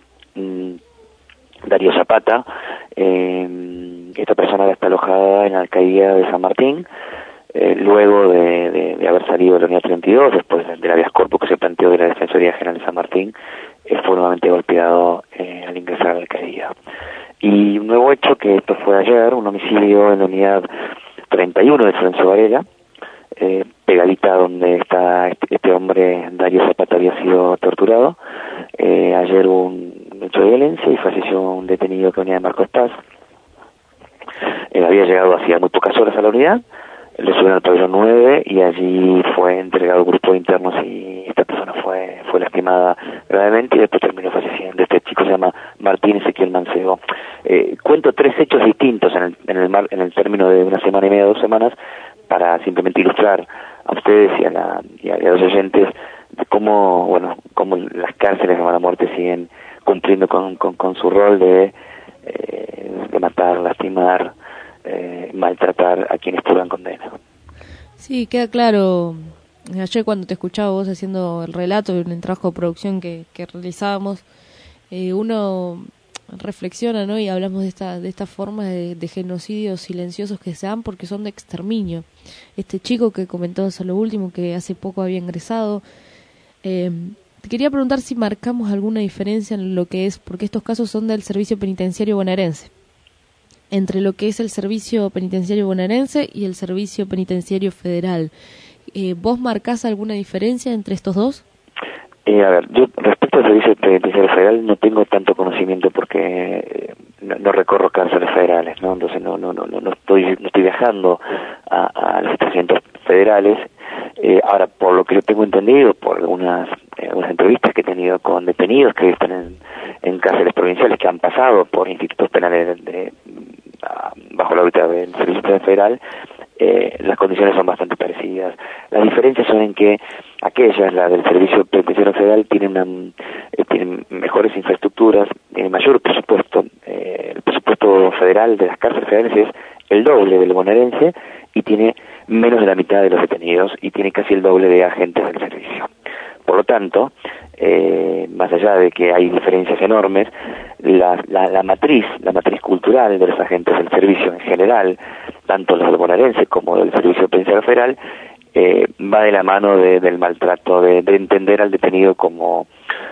Darío Zapata. Esta persona está alojada en la alcaldía de San Martín, luego de haber salido de la unidad 32, después del habeas corpus que se planteó de la Defensoría General de San Martín, fue nuevamente golpeado al ingresar a la alcaldía. Y un nuevo hecho, que esto fue ayer, un homicidio en la unidad 31 de Florencio Varela, pegadita donde está este hombre, Darío Zapata, había sido torturado. Ayer hubo un hecho de violencia y falleció un detenido que venía de Marcos Paz. Había llegado hacía muy pocas horas a la unidad, le subieron al pabellón 9 y allí fue entregado al grupo de internos y esta persona fue lastimada gravemente y después terminó falleciendo. Este chico se llama Martín Ezequiel Mancebo. Cuento 3 hechos distintos en el término de 1 semana y media, 2 semanas, para simplemente ilustrar a ustedes y a los oyentes de cómo las cárceles de mala muerte siguen cumpliendo con su rol de matar, lastimar, maltratar a quienes purgan condena. Sí, queda claro. Ayer cuando te escuchaba vos haciendo el relato de un trabajo de producción que realizábamos, uno reflexiona, ¿no? Y hablamos de esta forma de genocidios silenciosos que se dan porque son de exterminio. Este chico que comentabas a lo último, que hace poco había ingresado, te quería preguntar si marcamos alguna diferencia en lo que es, porque estos casos son del servicio penitenciario bonaerense, entre lo que es el servicio penitenciario bonaerense y el servicio penitenciario federal. ¿Vos marcás alguna diferencia entre estos dos? A ver, yo respecto al servicio penitenciario federal no tengo tanto conocimiento porque no recorro cárceles federales, ¿no? Entonces no estoy viajando a los estacionamientos federales. Ahora, por lo que yo tengo entendido, por algunas entrevistas que he tenido con detenidos que están en cárceles provinciales, que han pasado por institutos penales bajo la órbita del servicio federal, las condiciones son bastante parecidas. Las diferencias son en que aquellas, la del servicio penitenciario federal, tienen mejores infraestructuras, tienen mayor presupuesto. El presupuesto federal de las cárceles federales es el doble del bonaerense y tiene menos de la mitad de los detenidos y tiene casi el doble de agentes del servicio. Por lo tanto, más allá de que hay diferencias enormes, la matriz cultural de los agentes del servicio en general, tanto los del bonaerense como del servicio penitenciario federal, va de la mano del maltrato, de entender al detenido como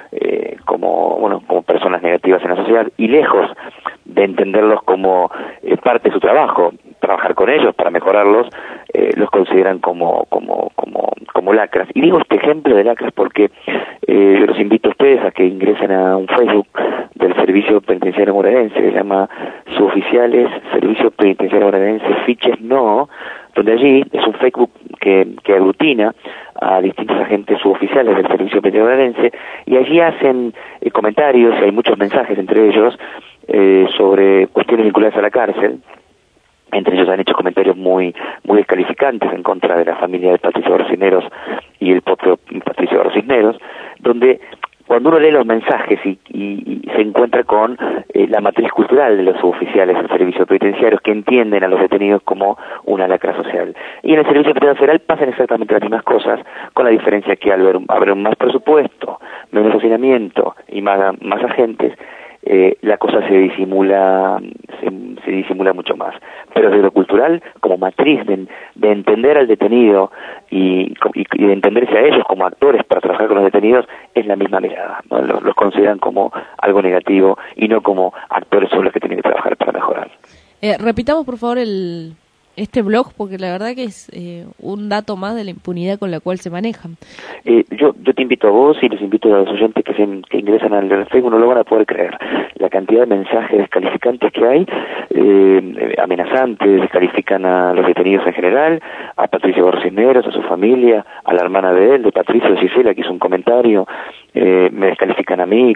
personas negativas en la sociedad, y lejos de entenderlos como parte de su trabajo, trabajar con ellos para mejorarlos, los consideran como lacras. Y digo este ejemplo de lacras porque yo los invito a ustedes a que ingresen a un Facebook del Servicio Penitenciario Bonaerense, que se llama Suboficiales Servicio Penitenciario Bonaerense Fiches No, donde allí es un Facebook que aglutina a distintos agentes suboficiales del Servicio Penitenciario Bonaerense, y allí hacen comentarios, hay muchos mensajes entre ellos sobre cuestiones vinculadas a la cárcel. Entre ellos han hecho comentarios muy descalificantes en contra de la familia de Patricio Cisneros y el propio Patricio Cisneros, donde cuando uno lee los mensajes y se encuentra con la matriz cultural de los suboficiales del servicio penitenciario, que entienden a los detenidos como una lacra social. Y en el servicio penitenciario federal pasan exactamente las mismas cosas, con la diferencia que al haber más presupuesto, menos hacinamiento y más agentes, la cosa se disimula mucho más. Pero desde lo cultural, como matriz de entender al detenido y de entenderse a ellos como actores para trabajar con los detenidos, es la misma mirada, ¿no? Los consideran como algo negativo y no como actores sobre los que tienen que trabajar para mejorar. Repitamos, por favor, este blog, porque la verdad que es un dato más de la impunidad con la cual se manejan. Yo te invito a vos y les invito a los oyentes que ingresan al Facebook, no lo van a poder creer. La cantidad de mensajes descalificantes que hay, amenazantes, descalifican a los detenidos en general, a Patricio Cisneros, a su familia, a la hermana de él, de Patricio Cisela, que hizo un comentario, me descalifican a mí,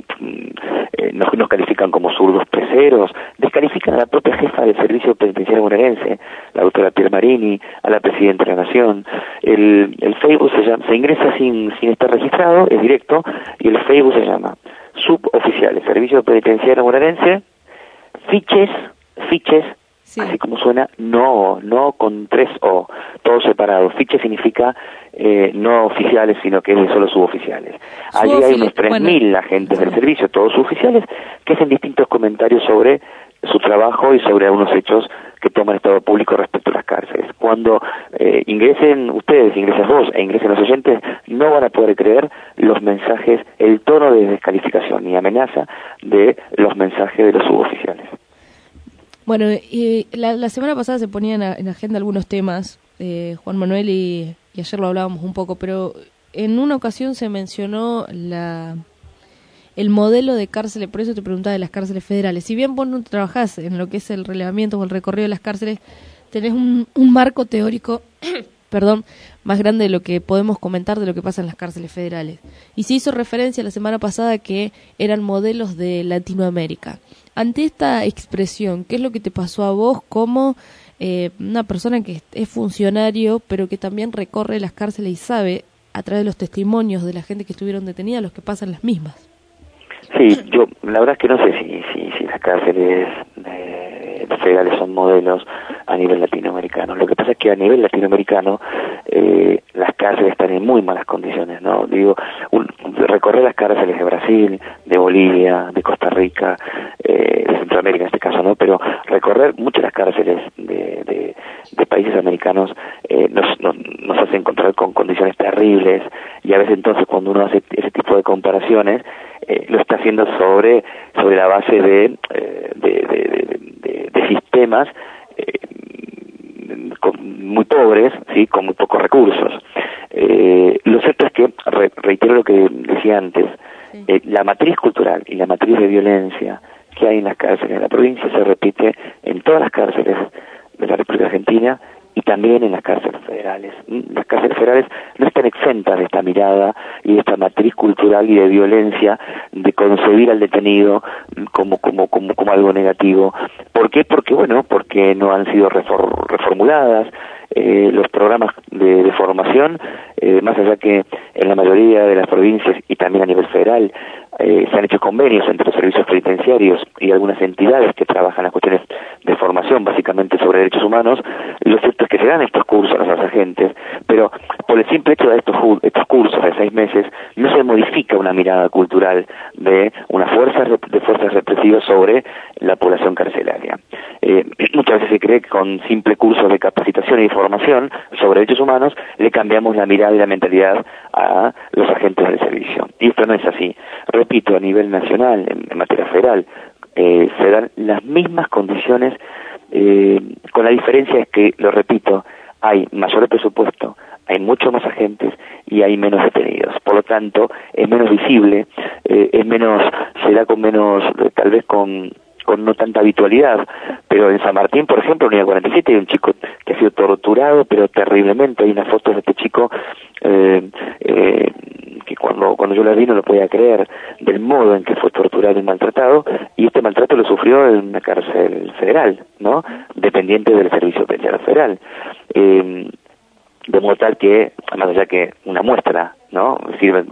nos califican como zurdos peceros, descalifican a la propia jefa del Servicio Penitenciario bonaerense, la doctora Pier Marini, a la Presidenta de la Nación. El Facebook se ingresa sin estar registrado, es directo, y el Facebook se llama Suboficiales, Servicio Penitenciario bonaerense, fiches, sí. Así como suena, no con 3 O, todo separado. Fiches significa no oficiales, sino que es solo suboficiales. Allí hay unos 3.000 agentes del servicio, todos suboficiales, que hacen distintos comentarios sobre su trabajo y sobre algunos hechos que toman estado público respecto a las cárceles. Cuando ingresen ustedes, ingreses vos e ingresen los oyentes, no van a poder creer los mensajes, el tono de descalificación y amenaza de los mensajes de los suboficiales. Bueno, la semana pasada se ponían en agenda algunos temas, Juan Manuel, y ayer lo hablábamos un poco, pero en una ocasión se mencionó el modelo de cárceles, por eso te preguntaba de las cárceles federales. Si bien vos no trabajás en lo que es el relevamiento o el recorrido de las cárceles, tenés un marco teórico más grande de lo que podemos comentar de lo que pasa en las cárceles federales. Y se hizo referencia la semana pasada que eran modelos de Latinoamérica. Ante esta expresión, ¿qué es lo que te pasó a vos como una persona que es funcionario, pero que también recorre las cárceles y sabe, a través de los testimonios de la gente que estuvieron detenida, los que pasan las mismas? Sí, yo la verdad es que no sé si las cárceles federales son modelos a nivel latinoamericano. Lo que pasa es que a nivel latinoamericano las cárceles están en muy malas condiciones, ¿no? Digo, recorrer las cárceles de Brasil, de Bolivia, de Costa Rica, de Centroamérica en este caso, ¿no? Pero recorrer muchas las cárceles de países americanos nos hace encontrar con condiciones terribles, y a veces entonces cuando uno hace ese tipo de comparaciones lo está haciendo sobre la base de sistemas muy pobres, sí, con muy pocos recursos. Lo cierto es que reitero lo que decía antes, la matriz cultural y la matriz de violencia que hay en las cárceles de la provincia se repite en todas las cárceles de la República Argentina y también en las cárceles federales. Las cárceles federales no están exentas de esta mirada y de esta matriz cultural y de violencia de concebir al detenido como algo negativo. ¿Por qué? Porque no han sido reformuladas los programas de formación, más allá que en la mayoría de las provincias y también a nivel federal se han hecho convenios entre los servicios penitenciarios y algunas entidades que trabajan las cuestiones de formación, básicamente sobre derechos humanos. Lo cierto es que se dan estos cursos a los agentes, pero por el simple hecho de estos cursos de 6 meses no se modifica una mirada cultural de una fuerzas represivas sobre la población carcelaria. Muchas veces se cree que con simple cursos de capacitación y formación sobre derechos humanos le cambiamos la mirada y la mentalidad a los agentes del servicio. Y esto no es así. Repito, a nivel nacional, en materia federal, se dan las mismas condiciones, con la diferencia es que, lo repito, hay mayor presupuesto, hay muchos más agentes y hay menos detenidos. Por lo tanto, es menos visible, se da con menos, tal vez con no tanta habitualidad, pero en San Martín, por ejemplo, en Unidad 47 hay un chico que ha sido torturado, pero terriblemente. Hay unas fotos de este chico que cuando yo las vi no lo podía creer, del modo en que fue torturado y maltratado, y este maltrato lo sufrió en una cárcel federal, ¿no? Dependiente del Servicio Penitenciario Federal. De modo tal que, más allá que una muestra, ¿no? Sirve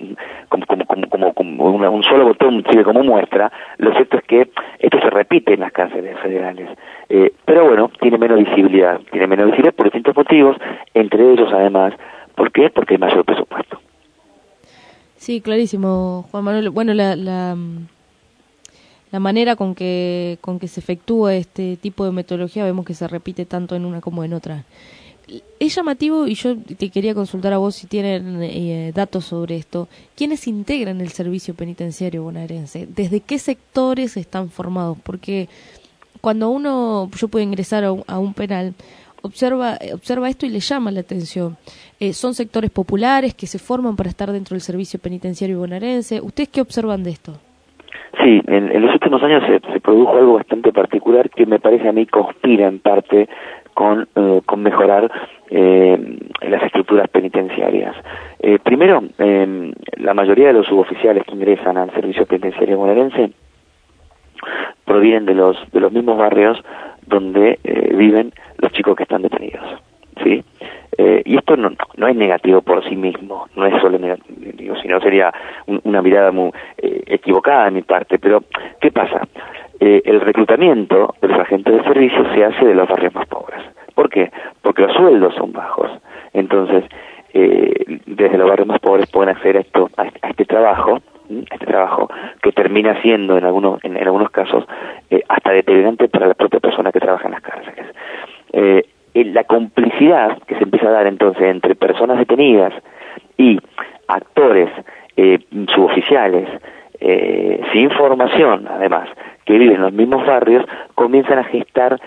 como un solo botón sirve como muestra, lo cierto es que esto se repite en las cárceles federales. Pero bueno, tiene menos visibilidad por distintos motivos, entre ellos además, ¿por qué? Porque hay mayor presupuesto. Sí, clarísimo, Juan Manuel. Bueno, la manera con que se efectúa este tipo de metodología vemos que se repite tanto en una como en otra. Es llamativo, y yo te quería consultar a vos si tienen datos sobre esto. ¿Quiénes integran el servicio penitenciario bonaerense? ¿Desde qué sectores están formados? Porque cuando yo puedo ingresar a un penal, observa esto y le llama la atención. ¿Son sectores populares que se forman para estar dentro del servicio penitenciario bonaerense? ¿Ustedes qué observan de esto? Sí, en los últimos años se produjo algo bastante particular que me parece a mí conspira en parte con mejorar las estructuras penitenciarias. Primero, la mayoría de los suboficiales que ingresan al servicio penitenciario bonaerense provienen de los mismos barrios donde viven los chicos que están detenidos, ¿sí? Y esto no es negativo por sí mismo, no es solo negativo, sino sería una mirada muy equivocada de mi parte. Pero, ¿qué pasa? El reclutamiento de los agentes de servicio se hace de los barrios más pobres. ¿Por qué? Porque los sueldos son bajos. Entonces, desde los barrios más pobres pueden acceder a este trabajo que termina siendo en algunos casos hasta determinante para la propia persona que trabaja en las cárceles. La complicidad que se empieza a dar entonces entre personas detenidas y actores suboficiales sin formación, además, que viven en los mismos barrios, comienzan a gestar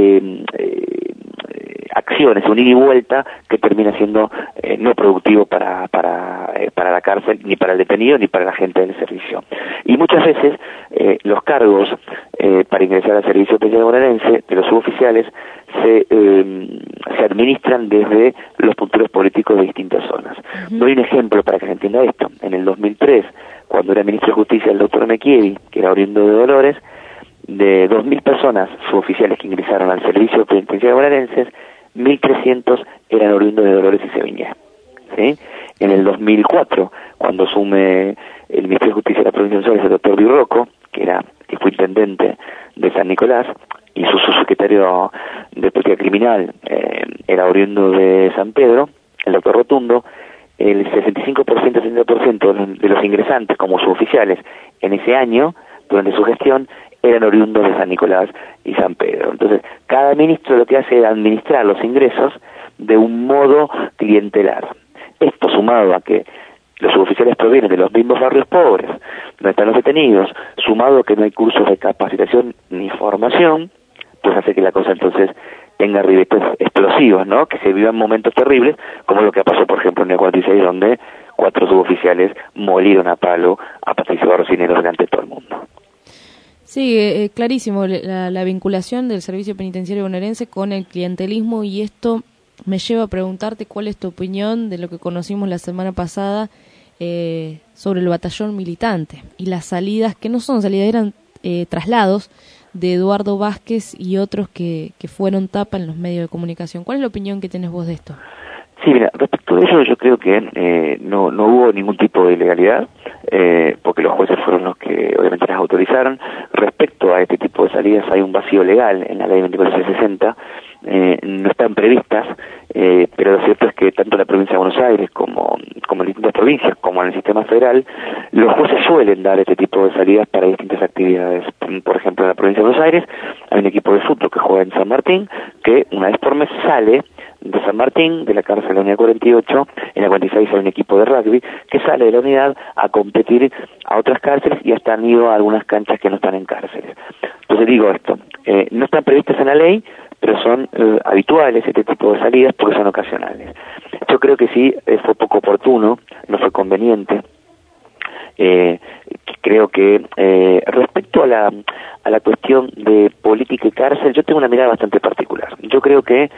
acciones, un ida y vuelta que termina siendo no productivo para la cárcel, ni para el detenido, ni para la gente del servicio. Y muchas veces los cargos para ingresar al servicio penitenciario bonaerense de los suboficiales se administran desde los punteros políticos de distintas zonas. Doy un ejemplo para que se entienda esto. En el 2003, cuando era ministro de Justicia el doctor Mequievi, que era oriundo de Dolores, de 2.000 personas suboficiales que ingresaron al servicio penitenciario bonaerense, 1.300 eran oriundos de Dolores y Sevilla, ¿sí? En el 2004, cuando asume el ministro de Justicia de la provincia de Buenos Aires, el doctor Birroco, que fue intendente de San Nicolás, y su subsecretario de Política Criminal era oriundo de San Pedro, el doctor Rotundo, el 65% de los ingresantes como suboficiales en ese año, durante su gestión, eran oriundos de San Nicolás y San Pedro. Entonces, cada ministro lo que hace es administrar los ingresos de un modo clientelar. Esto sumado a que los suboficiales provienen de los mismos barrios pobres, donde están los detenidos, sumado a que no hay cursos de capacitación ni formación, pues hace que la cosa entonces tenga ribetes explosivos, ¿no? Que se vivan momentos terribles, como lo que pasó, por ejemplo, en el 46, donde 4 suboficiales molieron a palo a Patricio Barrocinero delante de todo el mundo. Sí, clarísimo la vinculación del servicio penitenciario bonaerense con el clientelismo, y esto me lleva a preguntarte cuál es tu opinión de lo que conocimos la semana pasada sobre el batallón militante y las salidas, que no son salidas, eran traslados de Eduardo Vázquez y otros que fueron tapa en los medios de comunicación. ¿Cuál es la opinión que tenés vos de esto? Sí, mira, respecto a eso yo creo que no hubo ningún tipo de ilegalidad, porque los jueces fueron los que obviamente las autorizaron. Respecto a este tipo de salidas hay un vacío legal en la ley 2460, no están previstas, pero lo cierto es que tanto la provincia de Buenos Aires como en distintas provincias, como en el sistema federal, los jueces suelen dar este tipo de salidas para distintas actividades. Por ejemplo, en la provincia de Buenos Aires hay un equipo de fútbol que juega en San Martín, que una vez por mes sale de San Martín, de la cárcel de la unidad 48, en la 46 hay un equipo de rugby que sale de la unidad a competir a otras cárceles y hasta han ido a algunas canchas que no están en cárceles. Entonces digo esto, no están previstas en la ley, pero son habituales este tipo de salidas porque son ocasionales. Yo creo que sí, fue poco oportuno, no fue conveniente. Creo que respecto a la cuestión de política y cárcel, yo tengo una mirada bastante particular. Yo creo que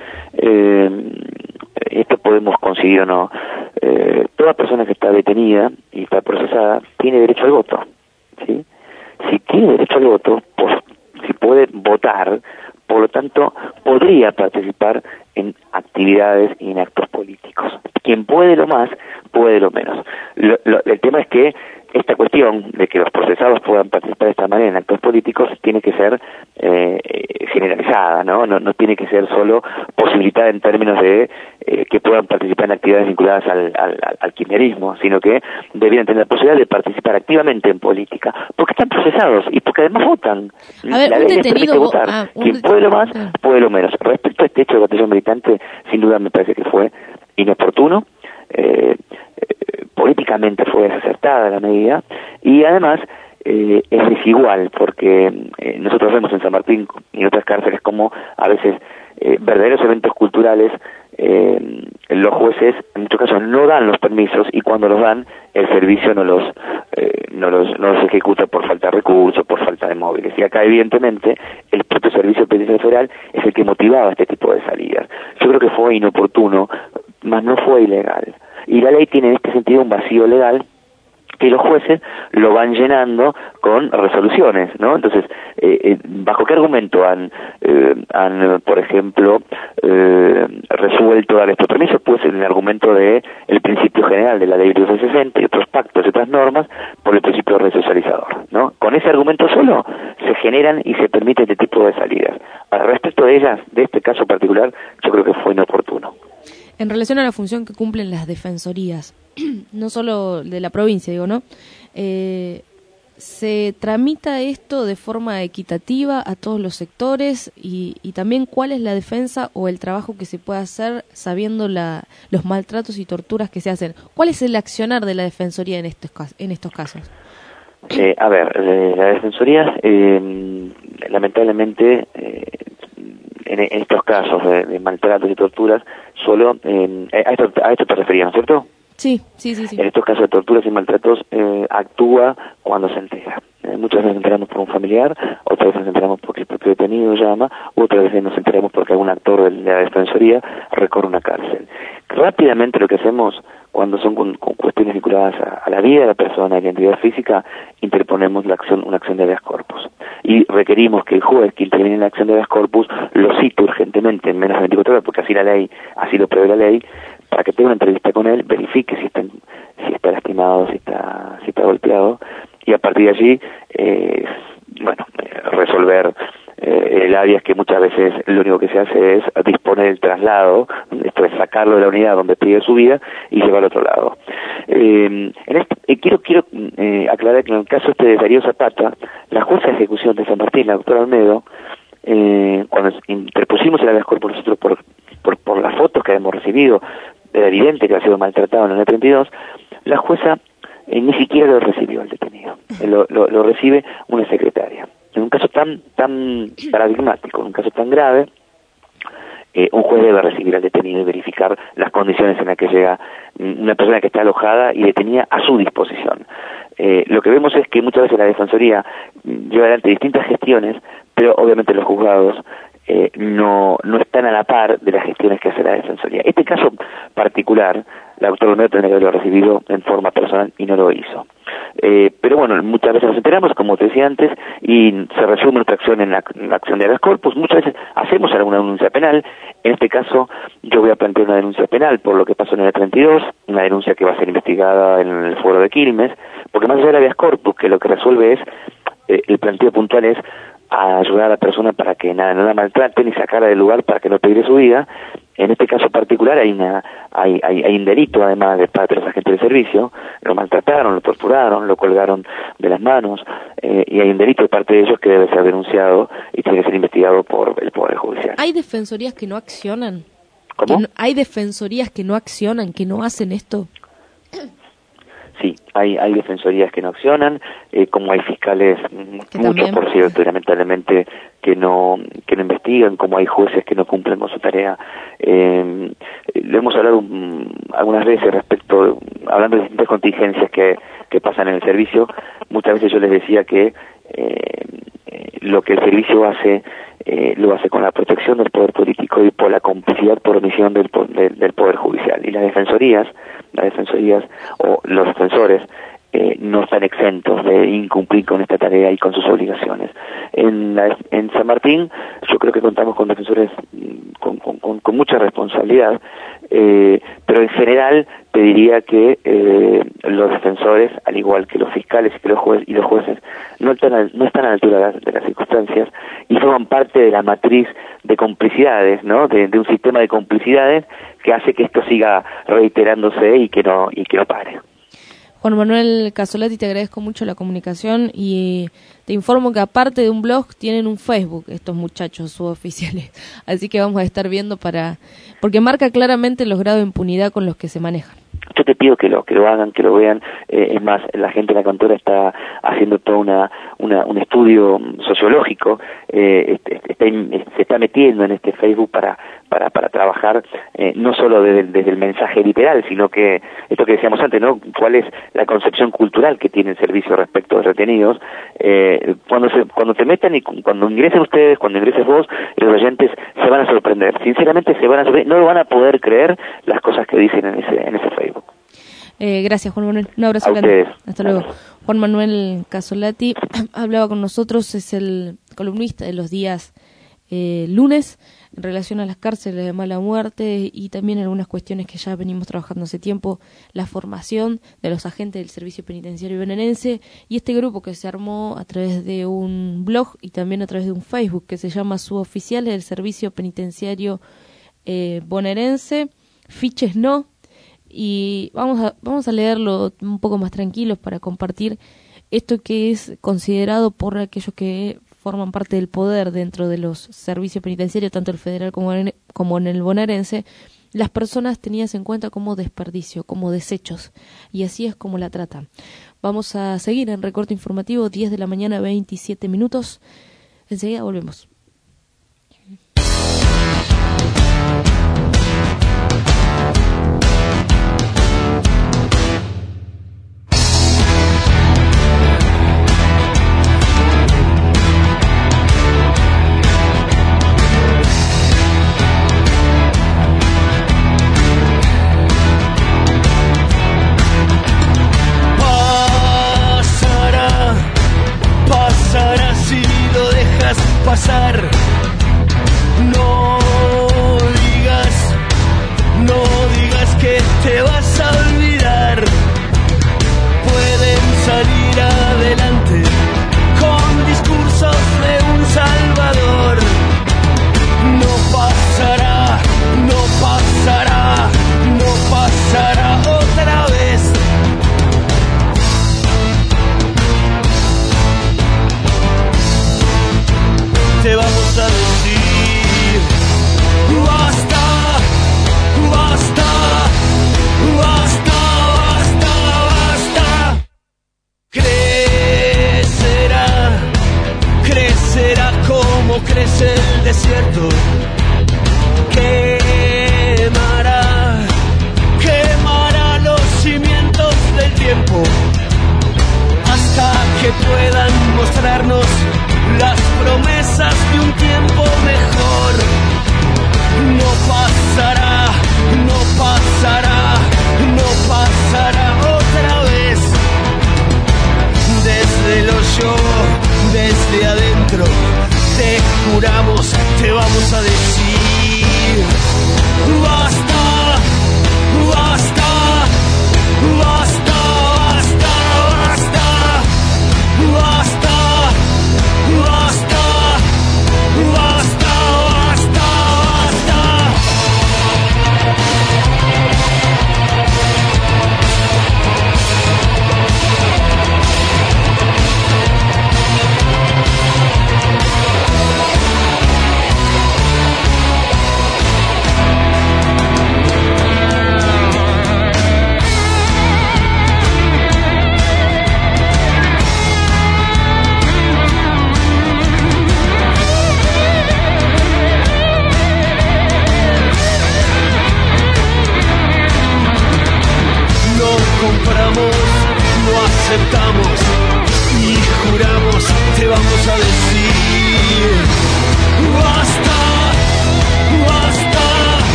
esto podemos conseguir o no. Toda persona que está detenida y está procesada tiene derecho al voto, ¿sí? Si tiene derecho al voto, pues, si puede votar, por lo tanto, podría participar en actividades y en actos políticos. Quien puede lo más, puede lo menos. El tema es que esta cuestión de que los procesados puedan participar de esta manera en actos políticos tiene que ser generalizada, ¿no? No tiene que ser solo posibilitada en términos de que puedan participar en actividades vinculadas al kirchnerismo, sino que deberían tener la posibilidad de participar activamente en política, porque están procesados y porque además votan. A ver, la ley les permite votar. Quien puede lo más, puede lo menos. Respecto a este hecho de botellón militante, sin duda me parece que fue inoportuno, políticamente fue desacertada la medida, y además es desigual, porque nosotros vemos en San Martín y en otras cárceles como a veces verdaderos eventos culturales, los jueces en muchos casos no dan los permisos, y cuando los dan el servicio no los ejecuta por falta de recursos, por falta de móviles, y acá evidentemente el propio Servicio Penitenciario Federal es el que motivaba este tipo de salidas. Yo creo que fue inoportuno, mas no fue ilegal, y la ley tiene en este sentido un vacío legal que los jueces lo van llenando con resoluciones, ¿no? Entonces, ¿bajo qué argumento han por ejemplo, resuelto dar estos permisos? Pues en el argumento de el principio general de la ley de 60 y otros pactos y otras normas por el principio resocializador, ¿no? Con ese argumento solo se generan y se permite este tipo de salidas. Al respecto de ellas, de este caso particular, yo creo que fue inoportuno. En relación a la función que cumplen las defensorías, no solo de la provincia, digo, ¿no? ¿Se tramita esto de forma equitativa a todos los sectores? Y también, ¿cuál es la defensa o el trabajo que se puede hacer sabiendo los maltratos y torturas que se hacen? ¿Cuál es el accionar de la defensoría en estos casos? A ver, las defensorías, lamentablemente, en estos casos de maltratos y torturas, solo a esto te referías, ¿no es cierto? Sí. En estos casos de torturas y maltratos actúa cuando se entera. Muchas veces nos enteramos por un familiar, otras veces nos enteramos porque el propio detenido llama, otras veces nos enteramos porque algún actor de la defensoría recorre una cárcel. Rápidamente lo que hacemos cuando son con cuestiones vinculadas a la vida de la persona y la identidad física, interponemos una acción de habeas corpus. Y requerimos que el juez que interviene en la acción de habeas corpus lo cite urgentemente en menos de 24 horas, porque así lo prevé la ley, para que tenga una entrevista con él, verifique si está lastimado, si está golpeado, y a partir de allí, resolver el habeas, que muchas veces lo único que se hace es disponer el traslado, esto es sacarlo de la unidad donde pide su vida y llevarlo al otro lado. Quiero aclarar que en el caso de Darío Zapata, la jueza de ejecución de San Martín, la doctora Olmedo, cuando interpusimos el habeas corpus nosotros por las fotos que habíamos recibido, era evidente que había sido maltratado en el 32, la jueza ni siquiera lo recibió al detenido, lo recibe una secretaria. En un caso tan paradigmático, en un caso tan grave, un juez debe recibir al detenido y verificar las condiciones en las que llega una persona que está alojada y detenida a su disposición. Lo que vemos es que muchas veces la Defensoría lleva adelante distintas gestiones, pero obviamente los juzgados no están a la par de las gestiones que hace la Defensoría. Este caso particular, la doctora Olmedo tendría que haberlo recibido en forma personal y no lo hizo. Pero bueno, muchas veces nos enteramos, como te decía antes, y se resume nuestra acción en la acción de habeas corpus. Muchas veces hacemos alguna denuncia penal. En este caso, yo voy a plantear una denuncia penal por lo que pasó en el 32, una denuncia que va a ser investigada en el foro de Quilmes, porque más allá de habeas corpus, que lo que resuelve es, el planteo puntual es a ayudar a la persona para que no la maltraten y sacarla del lugar para que no peligre su vida. En este caso particular hay un delito, además de parte de los agentes de servicio, lo maltrataron, lo torturaron, lo colgaron de las manos, y hay un delito de parte de ellos que debe ser denunciado y tiene que ser investigado por el Poder Judicial. ¿Hay defensorías que no accionan? ¿Cómo? ¿Hay defensorías que no accionan, que no hacen esto? Sí, hay defensorías que no accionan, como hay fiscales, muchos por cierto, y lamentablemente que no investigan, como hay jueces que no cumplen con su tarea. Lo hemos hablado algunas veces hablando de distintas contingencias que pasan en el servicio. Muchas veces yo les decía que lo que el servicio hace, lo hace con la protección del poder político y por la complicidad por omisión del Poder Judicial. Y las defensorías o los defensores no están exentos de incumplir con esta tarea y con sus obligaciones. En San Martín yo creo que contamos con defensores con mucha responsabilidad, pero en general te diría que los defensores, al igual que los fiscales y que los jueces, no están a la altura de las circunstancias y forman parte de la matriz de complicidades, ¿no? De un sistema de complicidades que hace que esto siga reiterándose y que no pare. Juan Manuel Casolati, te agradezco mucho la comunicación y te informo que aparte de un blog tienen un Facebook estos muchachos suboficiales, así que vamos a estar viendo porque marca claramente los grados de impunidad con los que se manejan. Yo te pido que lo hagan, que lo vean. Es más, la gente de la cantora está haciendo todo un estudio sociológico, se está metiendo en este Facebook para trabajar no solo desde el mensaje literal, sino que esto que decíamos antes, ¿no? ¿Cuál es la concepción cultural que tiene el servicio respecto de retenidos? Cuando se metan y cuando ingresen ustedes, cuando ingreses vos, los oyentes se van a sorprender. Sinceramente se van a sorprender, no lo van a poder creer las cosas que dicen en ese Facebook. Gracias, Juan Manuel. Un abrazo grande. Hasta luego. Juan Manuel Casolati hablaba con nosotros, es el columnista de los días lunes en relación a las cárceles de mala muerte y también algunas cuestiones que ya venimos trabajando hace tiempo, la formación de los agentes del Servicio Penitenciario Bonaerense y este grupo que se armó a través de un blog y también a través de un Facebook que se llama Suboficiales del Servicio Penitenciario Bonaerense, Fiches No. Y vamos a leerlo un poco más tranquilos para compartir esto que es considerado por aquellos que forman parte del poder dentro de los servicios penitenciarios, tanto el federal como en el bonaerense, las personas tenidas en cuenta como desperdicio, como desechos, y así es como la tratan. Vamos a seguir en Recorte Informativo, 10 de la mañana, 27 minutos. Enseguida volvemos. Pasará si lo dejas pasar. No digas que te vas a olvidar. Pueden salir adelante con discursos de un salvador. No pasará otra vez. Te vamos a decir basta, basta, basta, basta, basta. Crecerá como crece el desierto. Quemará los cimientos del tiempo hasta que puedan mostrarnos las promesas de un tiempo mejor. No pasará otra vez. Desde el hoyo, desde adentro, te juramos, te vamos a decir basta, basta, basta, basta, basta, basta. Basta, basta, basta, basta.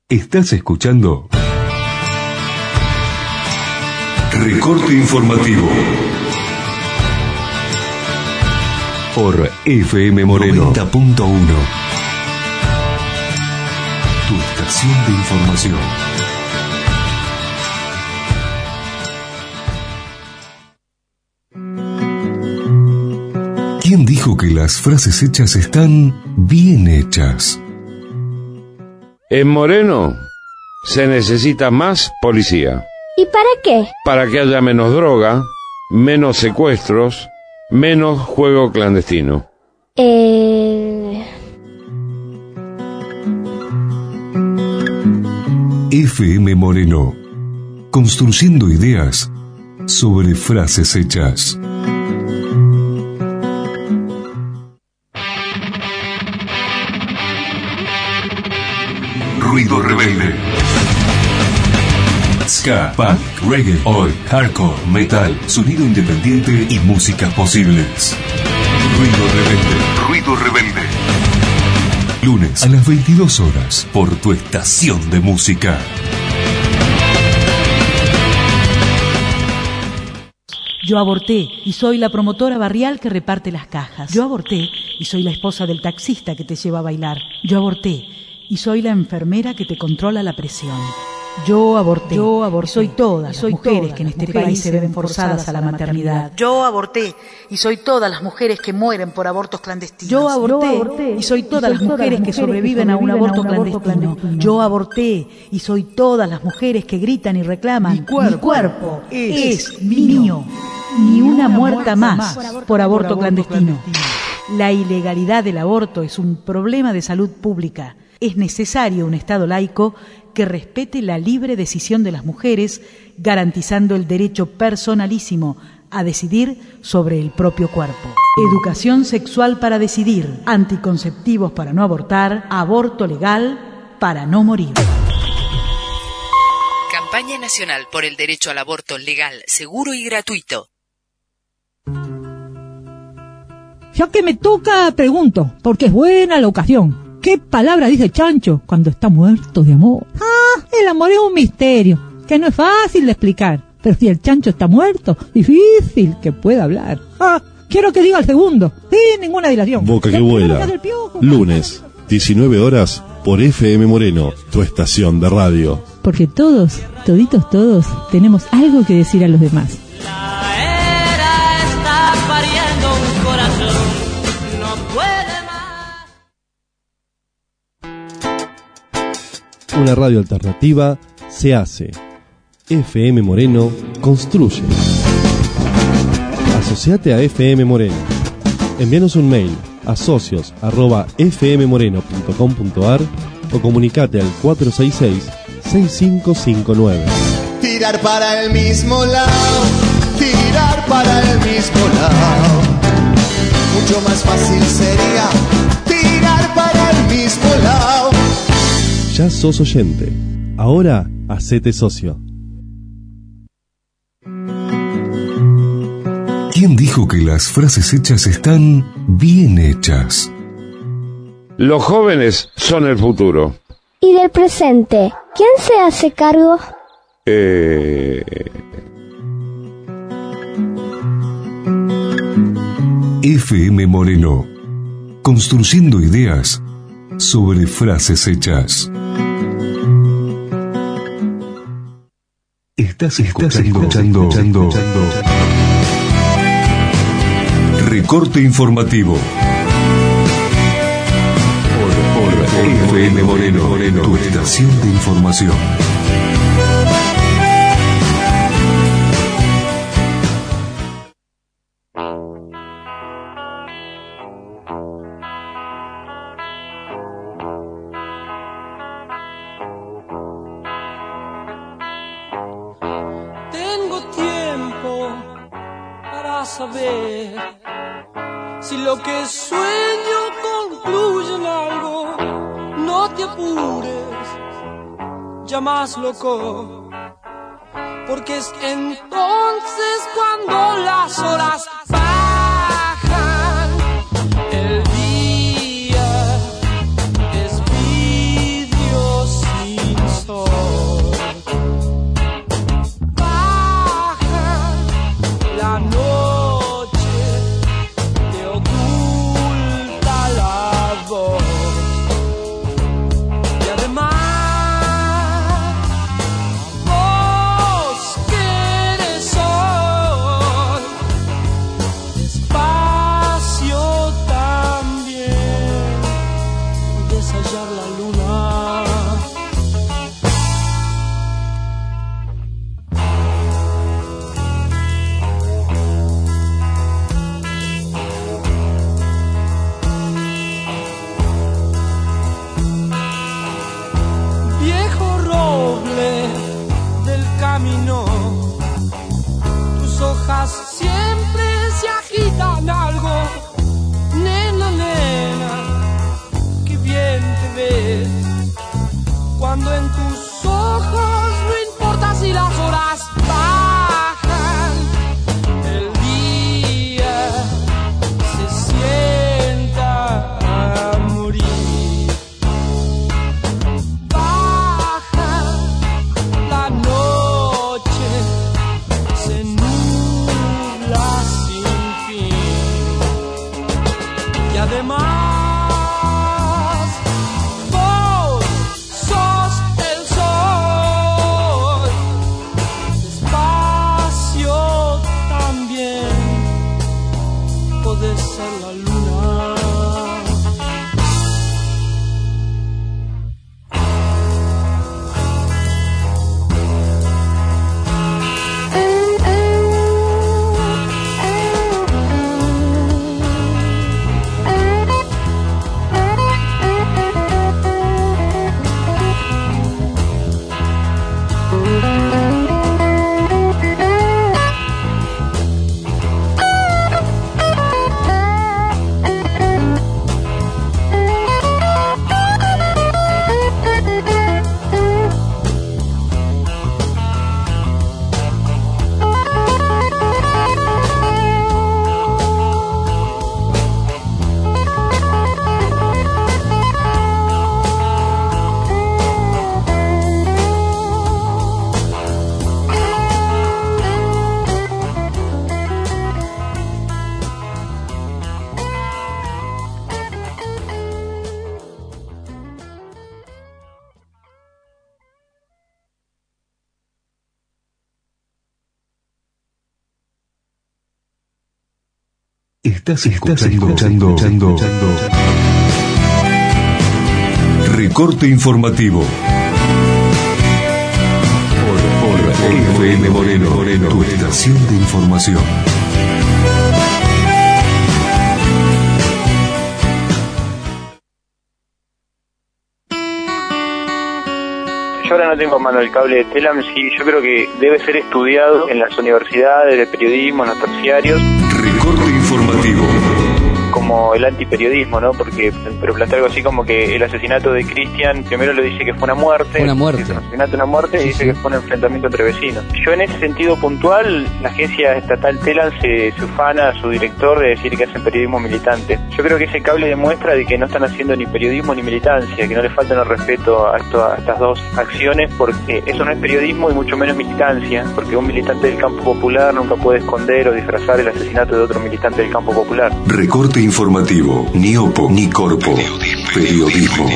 Estás escuchando Recorte Informativo por FM Moreno 90.1. Tu estación de información. ¿Quién dijo que las frases hechas están bien hechas? En Moreno se necesita más policía. ¿Y para qué? Para que haya menos droga, menos secuestros, menos juego clandestino. FM Moreno, construyendo ideas sobre frases hechas. Ruido rebelde. Ska, punk, reggae, oi, hardcore, metal, sonido independiente y músicas posibles. Ruido rebelde. Ruido rebelde. Lunes a las 22 horas por tu estación de música. Yo aborté y soy la promotora barrial que reparte las cajas. Yo aborté y soy la esposa del taxista que te lleva a bailar. Yo aborté y soy la enfermera que te controla la presión. Yo aborté. Soy todas las mujeres que en este país se ven forzadas a la maternidad. Yo aborté y soy todas las mujeres que mueren por abortos clandestinos. Yo aborté y soy todas las mujeres que sobreviven a un aborto clandestino. Yo aborté y soy todas las mujeres que gritan y reclaman: mi cuerpo es mío. Ni una muerta más por aborto clandestino. La ilegalidad del aborto es un problema de salud pública. Es necesario un Estado laico que respete la libre decisión de las mujeres, garantizando el derecho personalísimo a decidir sobre el propio cuerpo. Educación sexual para decidir, anticonceptivos para no abortar, aborto legal para no morir. Campaña Nacional por el Derecho al Aborto Legal, Seguro y Gratuito. Ya que me toca, pregunto, porque es buena la ocasión. ¿Qué palabra dice Chancho cuando está muerto de amor? El amor es un misterio, que no es fácil de explicar. Pero si el Chancho está muerto, difícil que pueda hablar. Quiero que diga el segundo, sin ninguna dilación. Boca que vuela. Lunes, 19 horas, por FM Moreno, tu estación de radio. Porque todos, toditos todos, tenemos algo que decir a los demás. Una radio alternativa se hace. FM Moreno construye. Asociate a FM Moreno. Envíanos un mail a socios@fmmoreno.com.ar o comunicate al 466-6559. Tirar para el mismo lado, tirar para el mismo lado. Mucho más fácil sería tirar para el mismo lado. Ya sos oyente. Ahora, hacete socio. ¿Quién dijo que las frases hechas están bien hechas? Los jóvenes son el futuro. ¿Y del presente? ¿Quién se hace cargo? FM Moreno, construyendo ideas sobre frases hechas. Estás escuchando Recorte Informativo por FM Moreno, tu estación de información. Saber si lo que sueño concluye en algo. No te apures, ya más loco, porque es entonces cuando las horas bajan. El día es vidrio sin hojas siempre se agitan algo. Nena, nena, qué bien te ves cuando en tus ojos no importa si las horas bajan, el día se sienta a morir. Baja la noche, se nubla sin fin y además Estás escuchando Recorte Informativo por FM Moreno, tu estación de información. Yo ahora no tengo a mano el cable de Telam, sí, yo creo que debe ser estudiado en las universidades de periodismo, en los terciarios. Recorte informativo. Como el antiperiodismo, ¿no? Pero plantea algo así como que el asesinato de Cristian, primero le dice que fue una muerte. Una muerte. El asesinato, una muerte, y dice que fue un enfrentamiento entre vecinos. Yo en ese sentido puntual, la agencia estatal Telam se ufana a su director de decir que hacen periodismo militante. Yo creo que ese cable demuestra de que no están haciendo ni periodismo ni militancia, que no le faltan el respeto a estas dos acciones, porque eso no es periodismo y mucho menos militancia, porque un militante del campo popular nunca puede esconder o disfrazar el asesinato de otro militante del campo popular. Recorte informativo, ni OPO, ni corpo. Periodismo.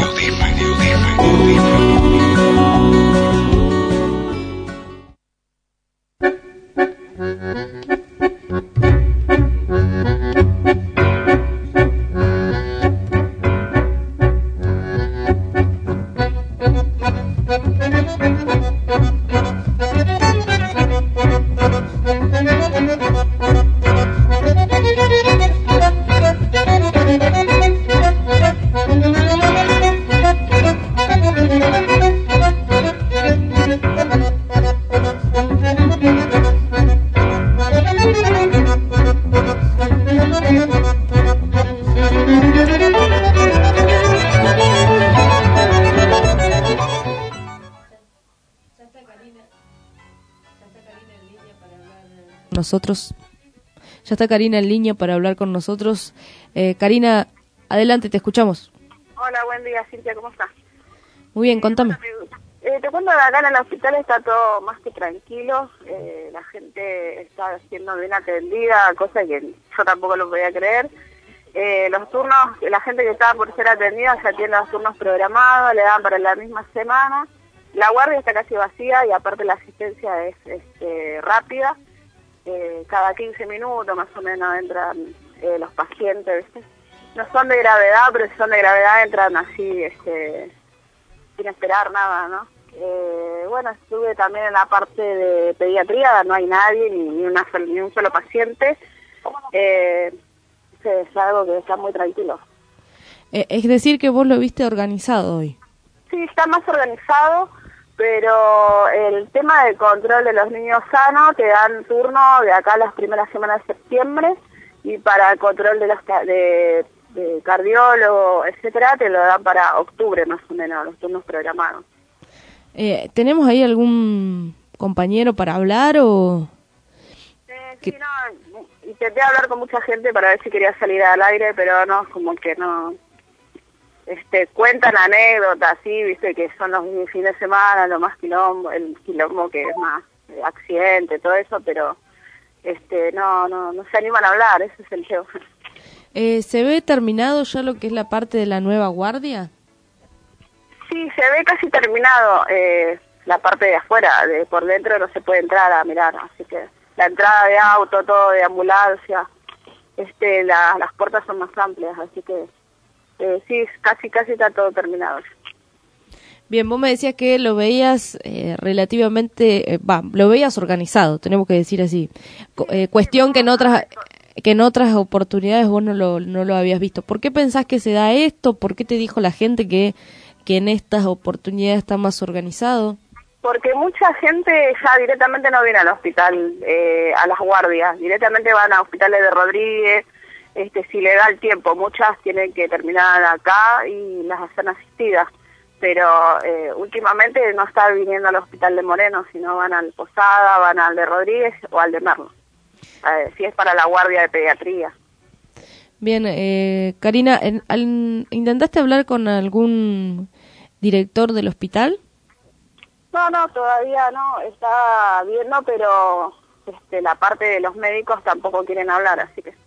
Ya está Karina en línea para hablar con nosotros. Karina, adelante, te escuchamos. Hola, buen día, Cintia, ¿cómo estás? Muy bien, contame. Te cuento, acá en el hospital está todo más que tranquilo, la gente está siendo bien atendida, cosa que yo tampoco lo podía creer. Los turnos, la gente que estaba por ser atendida ya tiene los turnos programados, le dan para la misma semana. La guardia está casi vacía y aparte la asistencia es rápida. Cada 15 minutos más o menos entran los pacientes, ¿viste? No son de gravedad, pero si son de gravedad entran así, sin esperar nada, ¿no? Bueno, estuve también en la parte de pediatría, no hay nadie, ni un solo paciente. Es algo que está muy tranquilo. Es decir que vos lo viste organizado hoy. Sí, está más organizado, pero el tema del control de los niños sanos te dan turno de acá a las primeras semanas de septiembre, y para el control de de cardiólogo, etcétera, te lo dan para octubre más o menos, los turnos programados. ¿Tenemos ahí algún compañero para hablar o...? Sí, no, intenté hablar con mucha gente para ver si quería salir al aire, pero no, como que no... cuentan anécdotas, sí, viste, que son los fines de semana, lo más quilombo, el quilombo que es más accidente, todo eso, pero no se animan a hablar, ese es el tema. ¿Se ve terminado ya lo que es la parte de la nueva guardia? Sí, se ve casi terminado la parte de afuera, por dentro no se puede entrar a mirar, así que la entrada de auto, todo de ambulancia, las puertas son más amplias, así que sí, casi está todo terminado. Bien, vos me decías que lo veías relativamente, lo veías organizado, tenemos que decir así. Cuestión que en otras oportunidades vos no lo habías visto. ¿Por qué pensás que se da esto? ¿Por qué te dijo la gente que en estas oportunidades está más organizado? Porque mucha gente ya directamente no viene al hospital, a las guardias, directamente van a hospitales de Rodríguez, si le da el tiempo, muchas tienen que terminar acá y las hacen asistidas, pero últimamente no están viniendo al hospital de Moreno, sino van al Posada, van al de Rodríguez o al de Merlo, si es para la guardia de pediatría. Bien, Karina, ¿intentaste hablar con algún director del hospital? No, todavía no, está viendo, pero la parte de los médicos tampoco quieren hablar, así que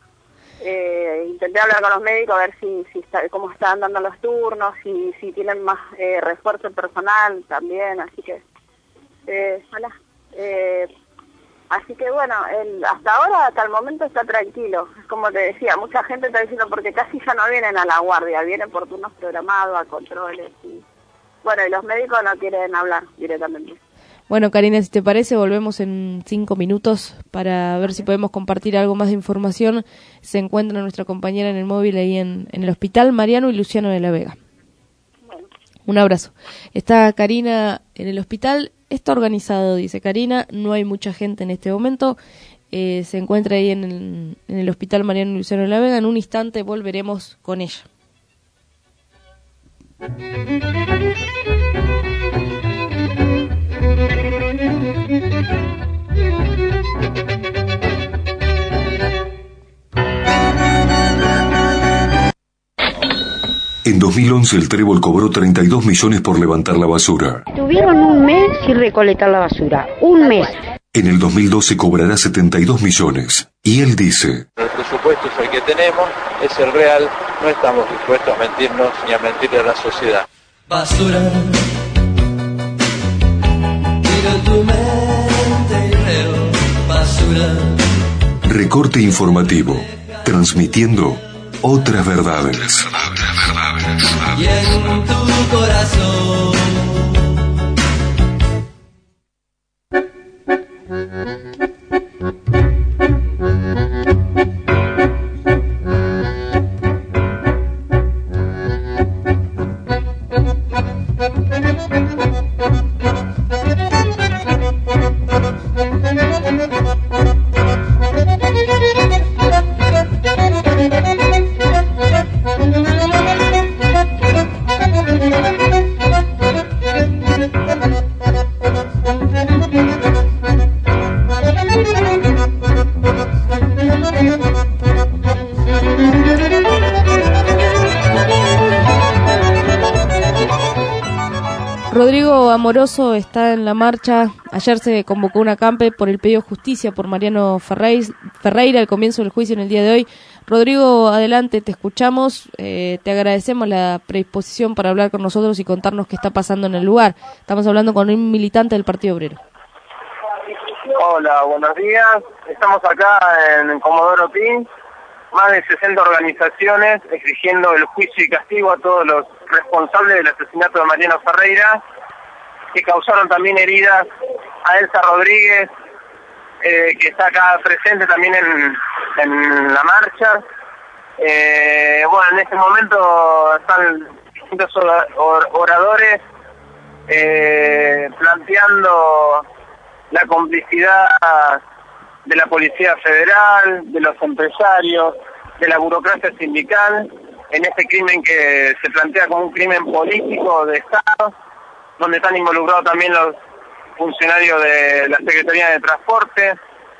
intenté hablar con los médicos a ver cómo están dando los turnos, si tienen más refuerzo personal también, así que así que bueno, hasta ahora, hasta el momento está tranquilo. Es como te decía, mucha gente está diciendo porque casi ya no vienen a la guardia, vienen por turnos programados, a controles y bueno, y los médicos no quieren hablar directamente. Bueno, Karina, si te parece, volvemos en 5 minutos para ver si podemos compartir algo más de información. Se encuentra nuestra compañera en el móvil ahí en el hospital, Mariano y Luciano de la Vega. Bueno. Un abrazo. Está Karina en el hospital, está organizado, dice Karina, no hay mucha gente en este momento. Se encuentra ahí en el hospital Mariano y Luciano de la Vega. En un instante volveremos con ella. En 2011 el Trébol cobró 32 millones por levantar la basura. Tuvieron un mes sin recolectar la basura, un mes. En el 2012 cobrará 72 millones. Y él dice: el presupuesto es el que tenemos, es el real, no estamos dispuestos a mentirnos ni a mentirle a la sociedad. Basura, miro tu mente y veo basura. Recorte informativo, transmitiendo otras verdades. Y en tu corazón Rodrigo Amoroso está en la marcha. Ayer se convocó un acampe por el pedido de justicia por Mariano Ferreira al comienzo del juicio en el día de hoy. Rodrigo, adelante, te escuchamos. Te agradecemos la predisposición para hablar con nosotros y contarnos qué está pasando en el lugar. Estamos hablando con un militante del Partido Obrero. Hola, buenos días. Estamos acá en Comodoro Pi, más de 60 organizaciones exigiendo el juicio y castigo a todos los responsables del asesinato de Mariano Ferreira, que causaron también heridas a Elsa Rodríguez, que está acá presente también en la marcha. Bueno, en este momento están distintos oradores planteando la complicidad de la Policía Federal, de los empresarios, de la burocracia sindical, en este crimen que se plantea como un crimen político de Estado, donde están involucrados también los funcionarios de la Secretaría de Transporte.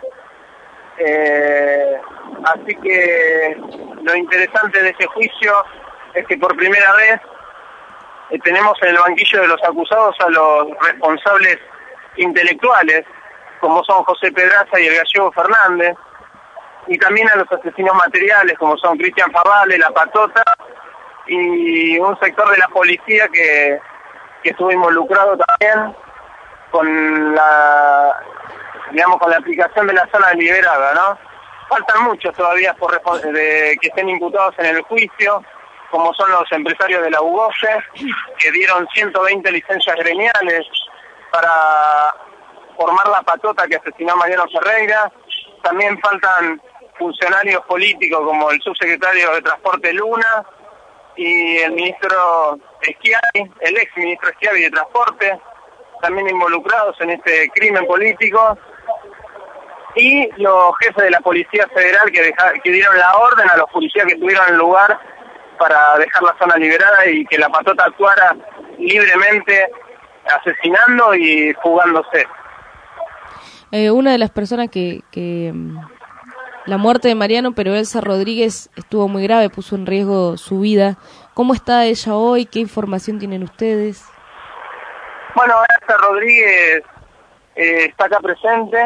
Así que lo interesante de ese juicio es que por primera vez tenemos en el banquillo de los acusados a los responsables intelectuales, como son José Pedraza y el gallego Fernández, y también a los asesinos materiales, como son Cristian Favale, La Patota, y un sector de la policía que estuvo involucrado también con la aplicación de la zona deliberada, ¿no? Faltan muchos todavía que estén imputados en el juicio, como son los empresarios de la UGOFE, que dieron 120 licencias gremiales para formar La Patota que asesinó a Mariano Ferreira. También faltan funcionarios políticos como el subsecretario de Transporte Luna y el ministro Schiavi, el ex ministro Schiavi de Transporte, también involucrados en este crimen político, y los jefes de la Policía Federal que dieron la orden a los policías que estuvieron en el lugar para dejar la zona liberada y que La Patota actuara libremente, asesinando y fugándose. Una de las personas que la muerte de Mariano, pero Elsa Rodríguez estuvo muy grave, puso en riesgo su vida. ¿Cómo está ella hoy? ¿Qué información tienen ustedes? Bueno, Elsa Rodríguez está acá presente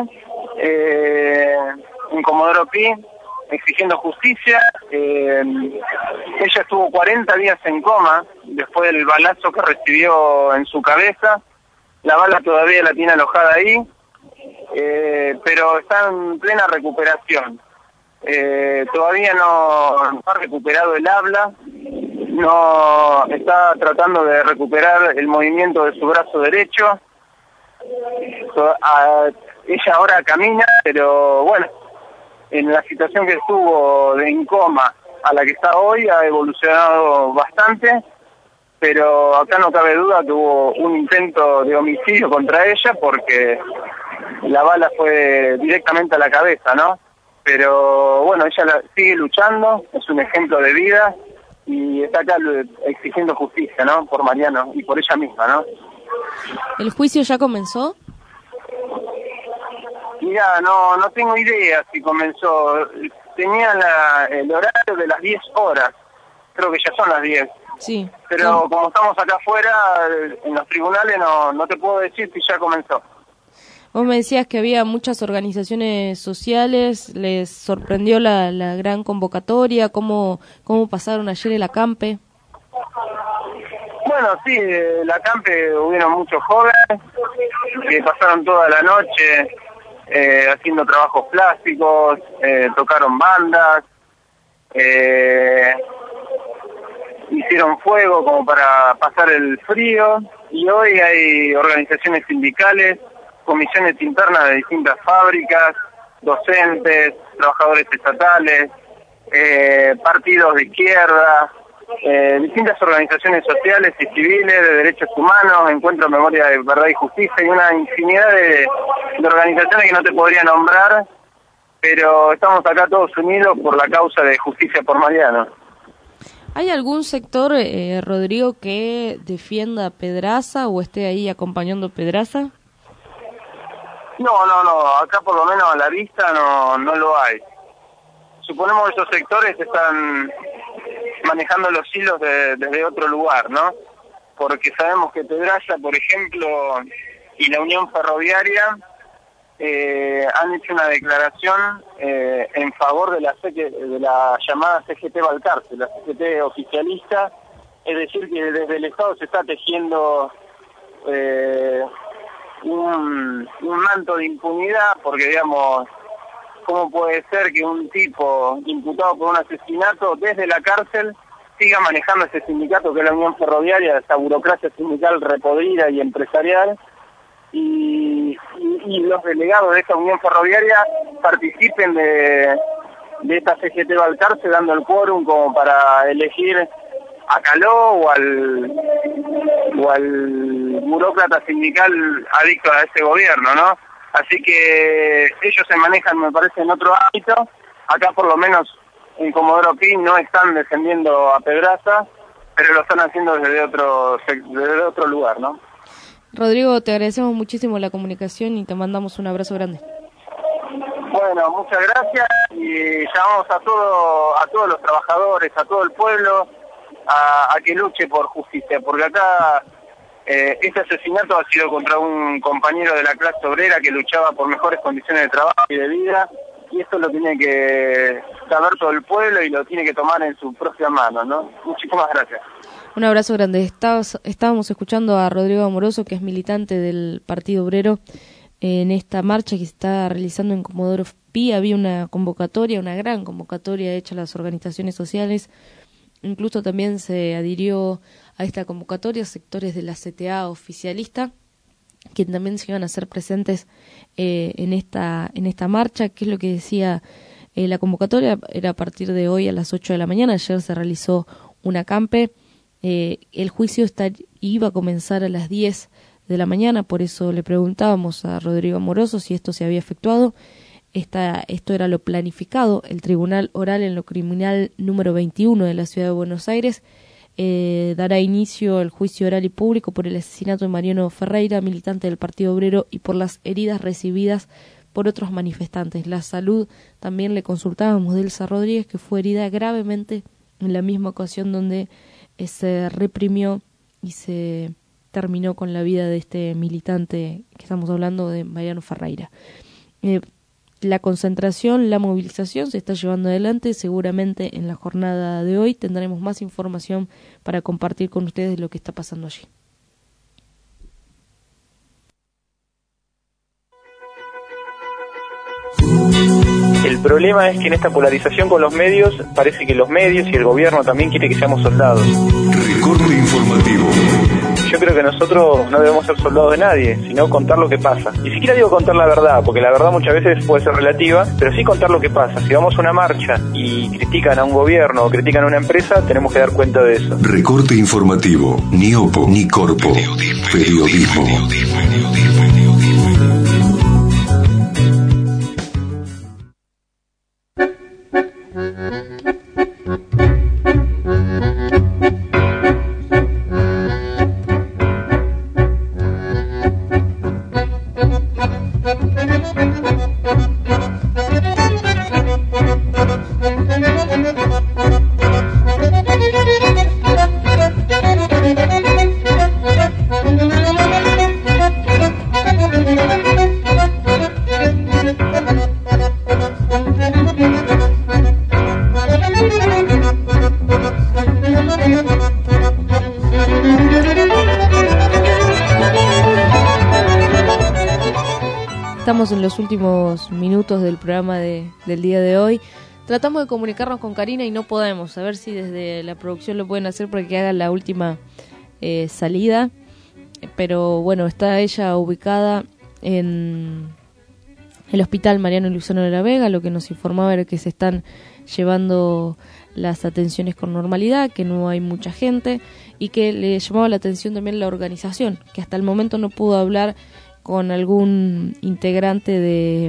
en Comodoro Pi, exigiendo justicia. Ella estuvo 40 días en coma después del balazo que recibió en su cabeza. La bala todavía la tiene alojada ahí, pero está en plena recuperación. Todavía no ha recuperado el habla, no está tratando de recuperar el movimiento de su brazo derecho. Ella ahora camina, pero bueno, en la situación que estuvo en coma a la que está hoy ha evolucionado bastante, pero acá no cabe duda que hubo un intento de homicidio contra ella porque la bala fue directamente a la cabeza, ¿no? Pero bueno, ella sigue luchando, es un ejemplo de vida y está acá exigiendo justicia, ¿no? Por Mariano y por ella misma, ¿no? ¿El juicio ya comenzó? Mira, no tengo idea si comenzó. Tenía el horario de las 10 horas. Creo que ya son las 10. Sí. Pero como estamos acá afuera, en los tribunales, no te puedo decir si ya comenzó. Vos me decías que había muchas organizaciones sociales. ¿Les sorprendió la gran convocatoria? ¿Cómo pasaron ayer el acampe? Bueno, sí, el acampe hubieron muchos jóvenes que pasaron toda la noche haciendo trabajos plásticos, tocaron bandas, hicieron fuego como para pasar el frío, y hoy hay organizaciones sindicales, comisiones internas de distintas fábricas, docentes, trabajadores estatales, partidos de izquierda, distintas organizaciones sociales y civiles de derechos humanos, Encuentro Memoria de Verdad y Justicia, y una infinidad de organizaciones que no te podría nombrar, pero estamos acá todos unidos por la causa de justicia por Mariano. ¿Hay algún sector, Rodrigo, que defienda a Pedraza o esté ahí acompañando a Pedraza? No, acá por lo menos a la vista no lo hay. Suponemos que esos sectores están manejando los hilos desde otro lugar, ¿no? Porque sabemos que Pedraza, por ejemplo, y la Unión Ferroviaria han hecho una declaración en favor de la llamada CGT Balcarce, la CGT oficialista, es decir, que desde el Estado se está tejiendo un manto de impunidad, porque digamos, ¿cómo puede ser que un tipo imputado por un asesinato desde la cárcel siga manejando ese sindicato que es la Unión Ferroviaria, esa burocracia sindical repodrida y empresarial, y los delegados de esa Unión Ferroviaria participen de esta CGT Balcarce dando el quórum como para elegir a Caló o al burócrata sindical adicto a ese gobierno, ¿no? Así que ellos se manejan, me parece, en otro ámbito. Acá por lo menos en Comodoro Pi no están defendiendo a Pedraza, pero lo están haciendo desde otro lugar, ¿no? Rodrigo, te agradecemos muchísimo la comunicación y te mandamos un abrazo grande. Bueno, muchas gracias y llamamos a todos los trabajadores, a todo el pueblo, a que luche por justicia, porque acá este asesinato ha sido contra un compañero de la clase obrera que luchaba por mejores condiciones de trabajo y de vida, y esto lo tiene que saber todo el pueblo y lo tiene que tomar en sus propias manos, ¿no? Muchísimas gracias. Un abrazo grande. Estábamos escuchando a Rodrigo Amoroso, que es militante del Partido Obrero, en esta marcha que se está realizando en Comodoro Pi. Había una convocatoria, una gran convocatoria hecha a las organizaciones sociales. Incluso también se adhirió a esta convocatoria sectores de la CTA oficialista, que también se iban a hacer presentes en esta marcha. ¿Qué es lo que decía la convocatoria? Era a partir de hoy a las 8 de la mañana. Ayer se realizó un acampe. El juicio iba a comenzar a las 10 de la mañana, por eso le preguntábamos a Rodrigo Amoroso si esto se había efectuado. Esto era lo planificado. El Tribunal Oral en lo Criminal número 21 de la Ciudad de Buenos Aires dará inicio al juicio oral y público por el asesinato de Mariano Ferreira, militante del Partido Obrero, y por las heridas recibidas por otros manifestantes. La salud también le consultábamos de Elsa Rodríguez, que fue herida gravemente en la misma ocasión donde se reprimió y se terminó con la vida de este militante que estamos hablando, de Mariano Ferreira. La concentración, la movilización se está llevando adelante. Seguramente en la jornada de hoy tendremos más información para compartir con ustedes lo que está pasando allí. El problema es que en esta polarización con los medios, parece que los medios y el gobierno también quiere que seamos soldados. Recorte informativo. Yo creo que nosotros no debemos ser soldados de nadie, sino contar lo que pasa. Ni siquiera digo contar la verdad, porque la verdad muchas veces puede ser relativa, pero sí contar lo que pasa. Si vamos a una marcha y critican a un gobierno o critican a una empresa, tenemos que dar cuenta de eso. Recorte informativo. Ni Opo, ni Corpo. Periodismo. Estamos en los últimos minutos del programa del día de hoy. Tratamos de comunicarnos con Karina y no podemos. A ver si desde la producción lo pueden hacer para que haga la última salida. Pero bueno, está ella ubicada en el Hospital Mariano Luciano de la Vega. Lo que nos informaba era que se están llevando las atenciones con normalidad, que no hay mucha gente, y que le llamaba la atención también la organización, que hasta el momento no pudo hablar con algún integrante de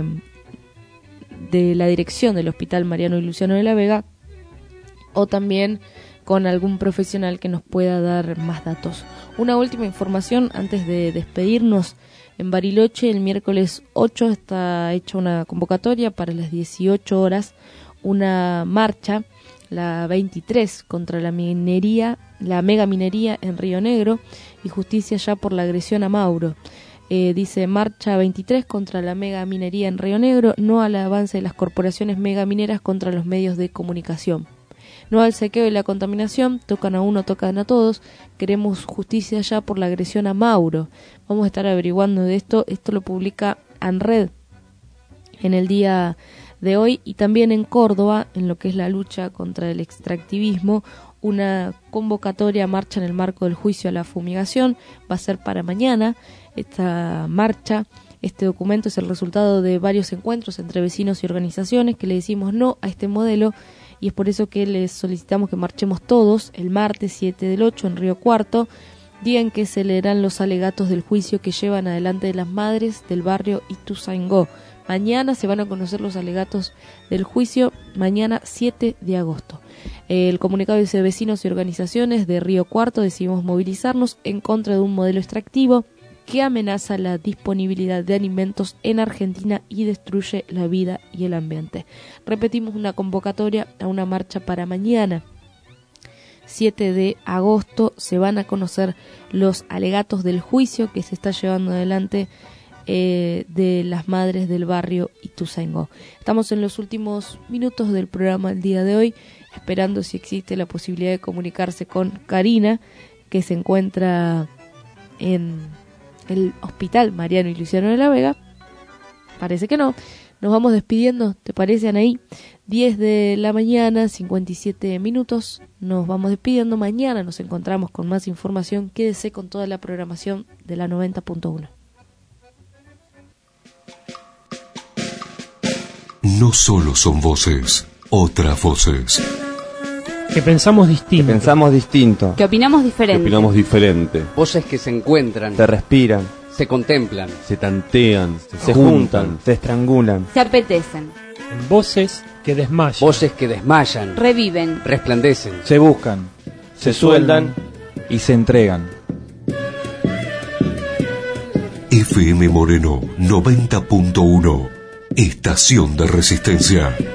la dirección del Hospital Mariano y Luciano de la Vega, o también con algún profesional que nos pueda dar más datos. Una última información antes de despedirnos. En Bariloche el miércoles 8 está hecha una convocatoria para las 18 horas, una marcha, la 23, contra la minería, la mega minería en Río Negro, y justicia ya por la agresión a Mauro. Dice: marcha 23 contra la mega minería en Río Negro, no al avance de las corporaciones megamineras contra los medios de comunicación, no al saqueo y la contaminación, tocan a uno, tocan a todos, queremos justicia ya por la agresión a Mauro. Vamos a estar averiguando de esto lo publica ANRED en el día de hoy. Y también en Córdoba, en lo que es la lucha contra el extractivismo, una convocatoria marcha en el marco del juicio a la fumigación, va a ser para mañana. Esta marcha, este documento es el resultado de varios encuentros entre vecinos y organizaciones que le decimos no a este modelo, y es por eso que les solicitamos que marchemos todos el martes 7 del 8 en Río Cuarto, día en que se leerán los alegatos del juicio que llevan adelante las madres del barrio Ituzaingó. Mañana se van a conocer los alegatos del juicio, mañana 7 de agosto. El comunicado dice: vecinos y organizaciones de Río Cuarto decidimos movilizarnos en contra de un modelo extractivo que amenaza la disponibilidad de alimentos en Argentina y destruye la vida y el ambiente. Repetimos una convocatoria a una marcha para mañana, 7 de agosto. Se van a conocer los alegatos del juicio que se está llevando adelante de las madres del barrio Ituzaingó. Estamos en los últimos minutos del programa el día de hoy, esperando si existe la posibilidad de comunicarse con Karina, que se encuentra en el Hospital Mariano y Luciano de la Vega. Parece que no. Nos vamos despidiendo, ¿te parece, Anaí? 10 de la mañana, 57 minutos. Nos vamos despidiendo. Mañana nos encontramos con más información. Quédese con toda la programación de la 90.1. No solo son voces, otras voces. Que pensamos distinto. Que opinamos diferente. Voces que se encuentran, Se respiran, se contemplan, se tantean, se juntan, se estrangulan. Se apetecen, Voces que desmayan, voces que desmayan, reviven, resplandecen. se buscan, se sueldan y se entregan. FM Moreno 90.1, Estación de Resistencia.